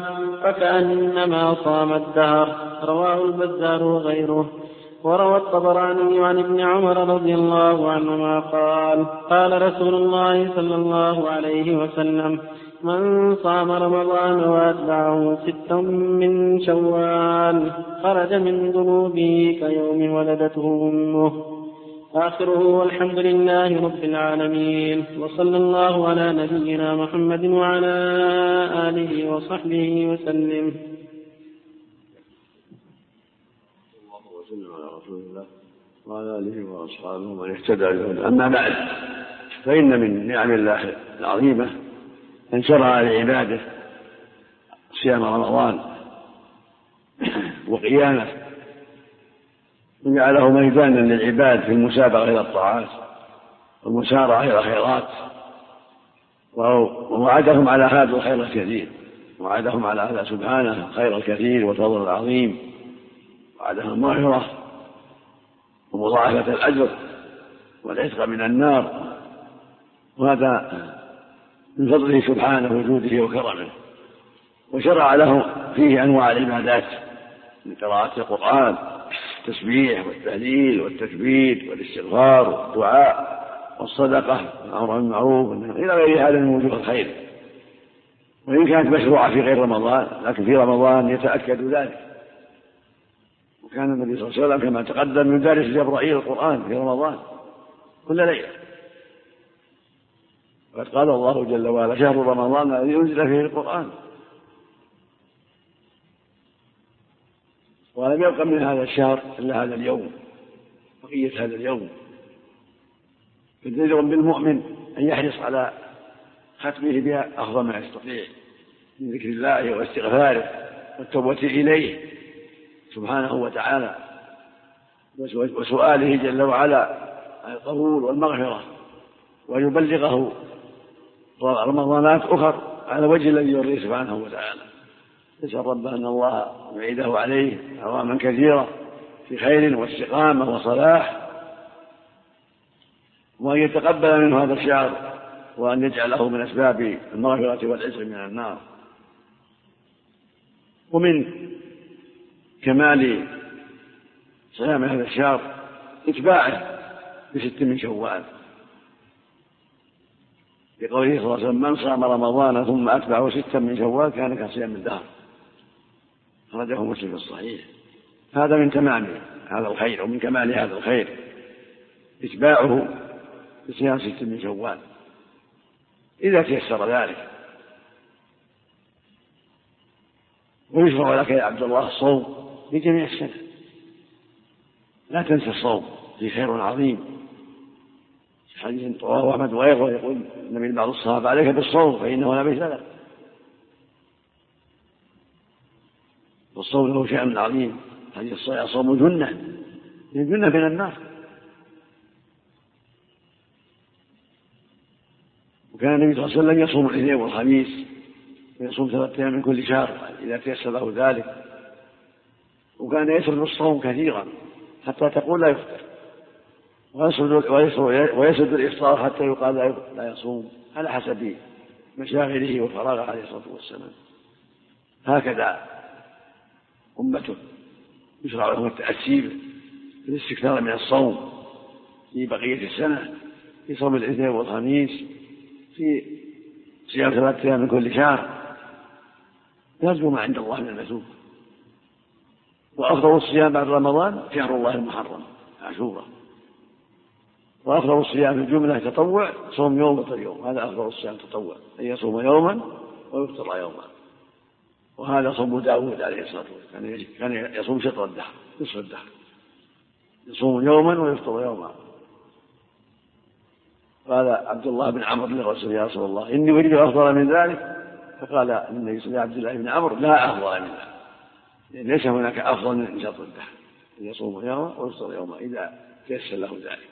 فكأنما صام الدهر. رواه البزار وغيره. وروى الطبراني عن ابن عمر رضي الله عنهما قال: قال رسول الله صلى الله عليه وسلم: من صام رمضان وأتبعه 6 من شوال خرج من ذنوبه كيوم ولدته أمه. آخره: والحمد لله رب العالمين، وصلى الله على نبينا محمد وعلى آله وصحبه وسلم. على رسول الله وعلى آله وأصحابه ومن اهتدى بهداه. أما بعد، فإن من نعم الله العظيمة أن شرع لعباده صيام رمضان وقيامه، وجعله ميدانا للعباد في المسابقة إلى الطاعات والمسارعة إلى الخيرات، ووعدهم على هذا الخير الكثير، وعدهم على هذا سبحانه الخير الكثير والفضل العظيم، وعدهم المغفرة ومضاعفة الأجر والعتق من النار، وهذا من فضله سبحانه وجوده وكرمه. وشرع له فيه أنواع العبادات من قراءة القرآن، التسبيح والتهليل والتكبير والاستغفار والدعاء والصدقة والأمر بالمعروف إلى غير هذا من وجوه الخير. وإن كانت مشروعة في غير رمضان، لكن في رمضان يتأكد ذلك. وكان النبي صلى الله عليه وسلم كما تقدم يدارس جبرائيل القرآن في رمضان كل ليلة. وقد قال الله جل وعلا: شهر رمضان الذي أنزل فيه القرآن. ولم يبق من هذا الشهر إلا هذا اليوم، بقية هذا اليوم. فجدير بالمؤمن أن يحرص على ختمه بها أفضل ما يستطيع من ذكر الله واستغفاره والتوبة إليه سبحانه وتعالى، وسؤاله جل وعلا عن القبول والمغفرة، ويبلغه رمضانات أخر على وجه الذي يرضيه سبحانه وتعالى. يسأل ربه أن الله يعيده عليه أعواما كثيرة في خير واستقامة وصلاح، وأن يتقبل منه هذا الشهر، وأن يجعله من أسباب المغفرة والعتق من النار. ومن كمال صيام هذا الشهر اتباعه ب6 من شوال، بقوله صلى الله عليه وسلم: من صام رمضان ثم أتبعه 6 من شوال كان كصيام الدهر. أخرجه مسلم في الصحيح. هذا من تمام هذا الخير، ومن كمال هذا الخير اتباعه بصيام 6 من شوال إذا تيسر ذلك. ويشرع لك يا عبد الله الصوم في جميع السنة، لا تنسى الصوم، في خير عظيم. حديث رواه أحمد وغيره يقول النبي بعض الصحابة: عليك بالصوم فإنه لا بئس له. والصوم له شأن عظيم. حديث الصوم جنة ينجون من النار. وكان النبي صلى الله عليه وسلم يصوم الاثنين والخميس ويصوم 3 أيام من كل شهر إذا تيسر له ذلك، وكان يسرد الصوم كثيرا حتى تقول لا يفطر، ويسد الإفطار حتى يقال لا يصوم، على حسب مشاغله وفراغه عليه الصلاة والسلام. هكذا أمته يشرع لهم التأسيب بالاستكثار من الصوم في بقية السنة، في صوم الاثنين والخميس، في صيام 3 أيام من كل شهر، يرجو ما عند الله من المثوب. وأفضل الصيام بعد رمضان شهر الله المحرم عاشوراء، وأفضل الصيام في الجملة تطوع صوم يوم وفطر يوم، هذا أفضل الصيام تطوع، أن يصوم يوما ويفطر يوما. وهذا صوم داود عليه الصلاة والسلام، كان يصوم شطر الدهر نصف الدهر، يصوم يوما ويفطر يوما. قال عبد الله بن عمرو للرسول يا رسول الله إني أريد أفضل من ذلك، فقال النبي صلى الله عليه وسلم عبد الله بن عمرو لا أفضل من ذلك، ليس هناك أفضل من شطر الدهر، يصوم يوما ويفطر يوما إذا تيسر له ذلك.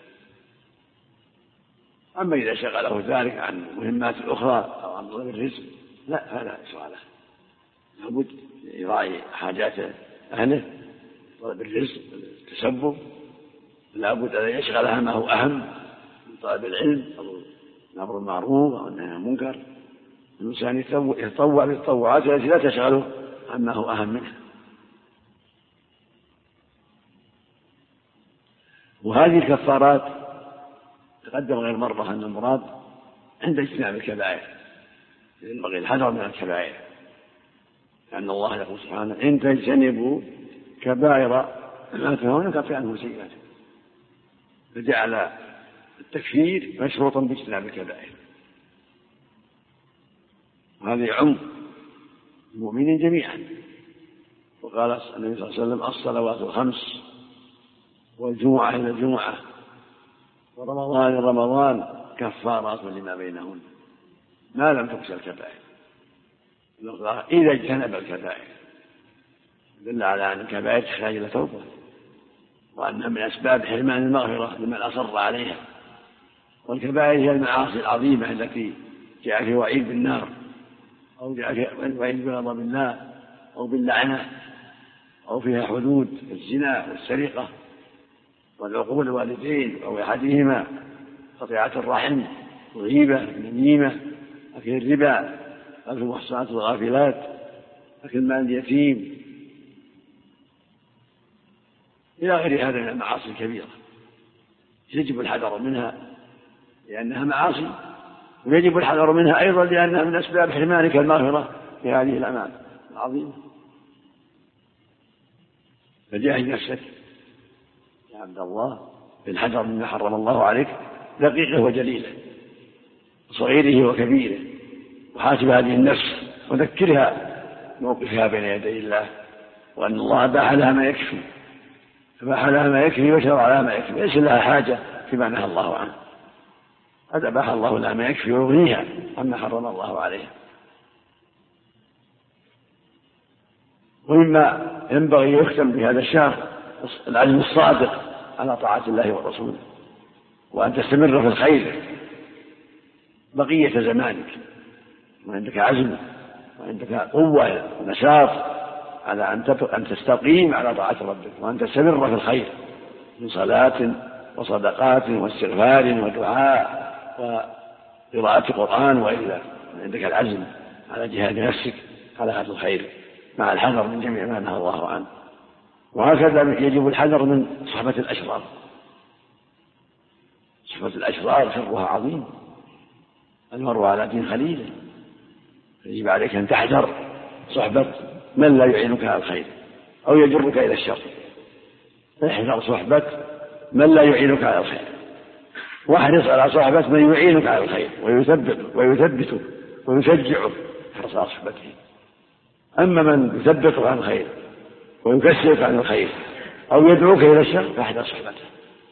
أما إذا شغله ذلك عن مهمات أخرى أو عن طلب الرزق لا، فلا يشرع له، لابد يراعي حاجات أهله، طلب الرزق، التسبب، لابد أن يشغلها ما هو أهم من طلب العلم أو الأمر المعروف أو النهي عن المنكر. الإنسان يتطوع بالتطوعات التي لا تشغله عما هو أهم منها. وهذه الكفارات تقدم غير مرة أن المراد عند اجتناب الكبائر، ينبغي الحذر من الكبائر، لأن الله يقول سبحانه إن تجتنبوا كبائر ما تنهون نكفر عنكم سيئاتكم، فجعل التكفير مشروطا باجتناب الكبائر، وهذا يعم المؤمنين جميعا. وقال النبي صلى الله عليه وسلم الصلوات الخمس والجمعة إلى الجمعة ورمضان رمضان كفارات لما بينهن ما لم تكسر الكبائر، إذا اجتنب الكبائر، دل على أن الكبائر تحتاج إلى توبة، وأنها من أسباب حرمان المغفرة لمن أصر عليها. والكبائر هي المعاصي العظيمة التي جاء في وعيد بالنار أو جاء في وعيد بغضب الله أو باللعنة أو فيها حدود الزنا والسرقة والعقوق الوالدين أو أحدهما، قطيعة الرحم، الغيبة، النميمة، أكل الربا، أكل المحصنات الغافلات، أكل مال اليتيم، إلى غير هذا من المعاصي الكبيرة يجب الحذر منها لأنها معاصي، ويجب الحذر منها أيضا لأنها من أسباب حرمانك المغفرة في هذه الأعمال العظيمة. فجاهد نفسك يا عبد الله بالحذر مما حرم الله عليك، دقيقه وجليله، صغيره وكبيره، وحاسب هذه النفس وذكرها موقفها بين يدي الله، وأن الله أباح لها ما يكفي، أباح لها ما يكفي وشرع لها ما يكفي، ليس لها حاجة فيما نهى الله عنه، قد أباح الله لها ما يكفي ويغنيها عما حرم الله عليها. ومما ينبغي يختم بهذا الشهر العزم الصادق على طاعة الله ورسوله، وأن تستمر في الخير بقية زمانك، وعندك عزم وعندك قوة ونشاط على أن تستقيم على طاعة ربك، وأن تستمر في الخير من صلاة وصدقات واستغفار ودعاء وقراءة قرآن وإلا، عندك العزم على جهاد نفسك على هذا الخير مع الحذر من جميع ما نهى الله عنه. وهكذا يجب الحذر من صحبة الأشرار، صحبة الأشرار شرها عظيم، المرء على دين خليله، يجب عليك أن تحذر صحبة من لا يعينك على الخير أو يجرك إلى الشر، احذر صحبة من لا يعينك على الخير، واحرص على صحبة من يعينك على الخير ويثبتك ويشجعك حرص على صحبته. أما من يثبتك عن الخير ويكسرك عن الخير أو يدعوك إلى الشر فاحذر صحبته.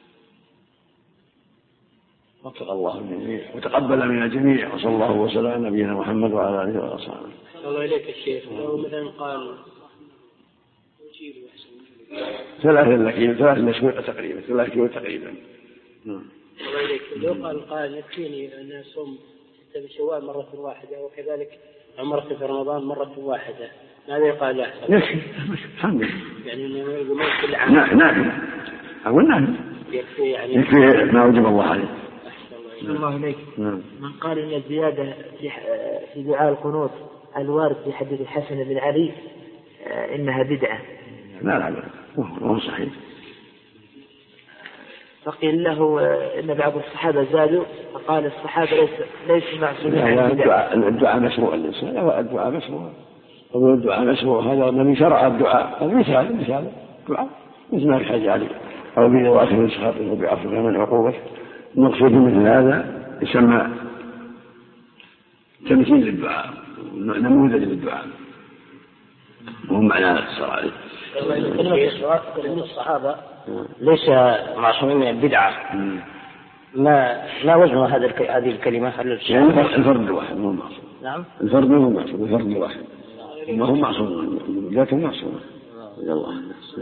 وفق الله الجميع وتقبل من الجميع، وصلى الله وسلم على نبينا محمد وعلى آله وصحبه. الله إليك الشيخ، لو مثلا قال 3 مشروع تقريبا 3 كيلو تقريبا. لو قال يكفيني أن أصوم 6 شوال مرة واحدة وكذلك عمرة في رمضان مرة واحدة، ماذا يقال له؟ يكفي الحمد لله. يعني إنه يقول كل عام. نعم أقول نعم يكفي يعني ما وجب الله عليه. أحسن الله إليك. من قال إن الزيادة في دعاء القنوت الوارد في حديث الحسن بن علي إنها بدعة. لا هو صحيح. فقيل له إن بعض الصحابة زادوا فقال الصحابة ليس معصومين. الدعاء مشروع الإنسان، الدعاء مشروع. يقول الدعاء مشروع هذا من شرع الدعاء، مثال الدعاء مثل ما يحتاج عليه أو بواخر من سخطه وبعفو من عقوبته. المقصود مثل هذا يسمى تمثيل للدعاء، نموذج للدعاء، وهم معنى الاقتصار عليه. كلمة الصحابة ليس معصومين من البدعة. ما وزن هذه الكلمة؟ يعني الفرد واحد مو معصوم. نعم. الفرد مو معصوم، الفرد واحد ما هم معصوم لكن معصوم. الله.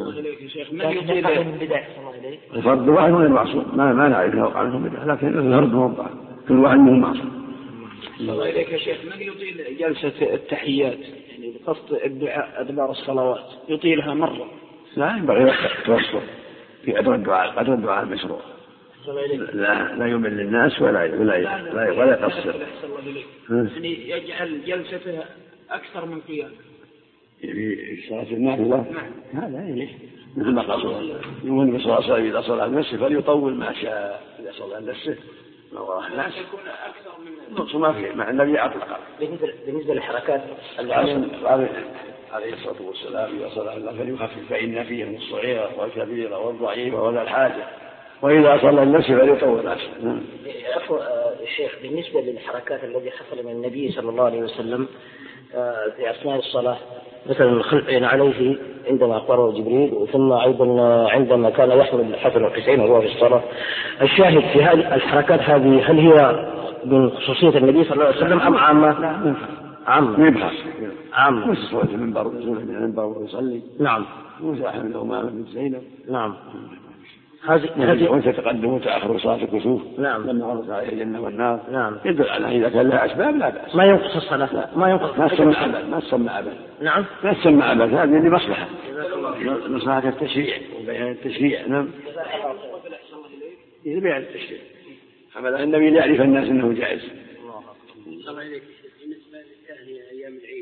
الفرد واحد غير معصوم، ما نعرف لو قال لهم بدعة، لكن الفرد موضع كل واحد منهم معصوم. الله إليك يا شيخ، من يطيل جلسة التحيات يعني بقصد الدعاء أدبار الصلوات يطيلها مرة؟ لا ينبغي توسط في أدوار الدعاء، قدر الدعاء المشروع. لا يمل الناس ولا يقصر. يعني يجعل جلسته أكثر من قيام في صلاة النافلة. هذا يعني مثل ما قال يقول النبي صلى الله عليه وسلم إذا صلى على نفسه فليطول ما شاء إذا صلى على نفسه ما وراء الناس. ما في مع النبي أطلق. بالنسبة للحركات عليه الصلاة والسلام إذا صلى على فليخفف فإن فيهم الصغير والكبير والضعيف وذا الحاجة، وإذا صلى النفس فليطول نفسه. الشيخ بالنسبة للحركات التي حصل من النبي صلى الله عليه وسلم في أثناء الصلاة، مثلا الخلق عليه عندما أخبره جبريل، ثم أيضا عندما كان يحمل الحسن والحسين وهو في الصلاة. الشاهد في هذه الحركات هذه هل هي من خصوصية النبي صلى الله عليه وسلم أم عامة؟ عامة. عامة. وصلت المنبر من المنبر ويصلي. نعم. وزاحم له أمام بنت زينب. نعم. وانت تقدم وتأخر صلاة الكسوف. نعم. لما عرض عليه الجنة والنار. نعم. يدل على إذا كان لها أسباب لا بأس. ما ينقص الصلاة. ما تسمى أبدا. نعم. ما تسمى أبدا، هذه لمصلحة. مصلحة التشريع وبيان التشريع. نعم. إذا بيان التشريع. حمل النبي ليعرف الناس أنه جائز. الله عليك. بالنسبة للتهنئة أيام العيد.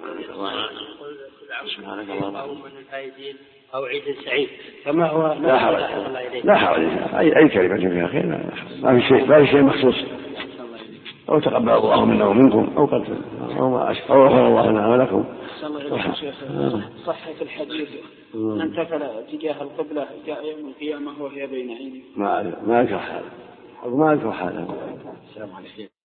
سبحانك اللهم. اللهم من الفائزين أو عيد سعيد. فما هو؟ لا حرج. أي كلمة فيها خير. ما في شيء مخصوص. أو تقبل الله منا ومنكم أو قتل أو غفر الله لنا ولكم. صحة الحديث من تفل تجاه القبلة جاء يوم القيامة وهي بين عينيه. ما أذكر هذا. السلام عليكم.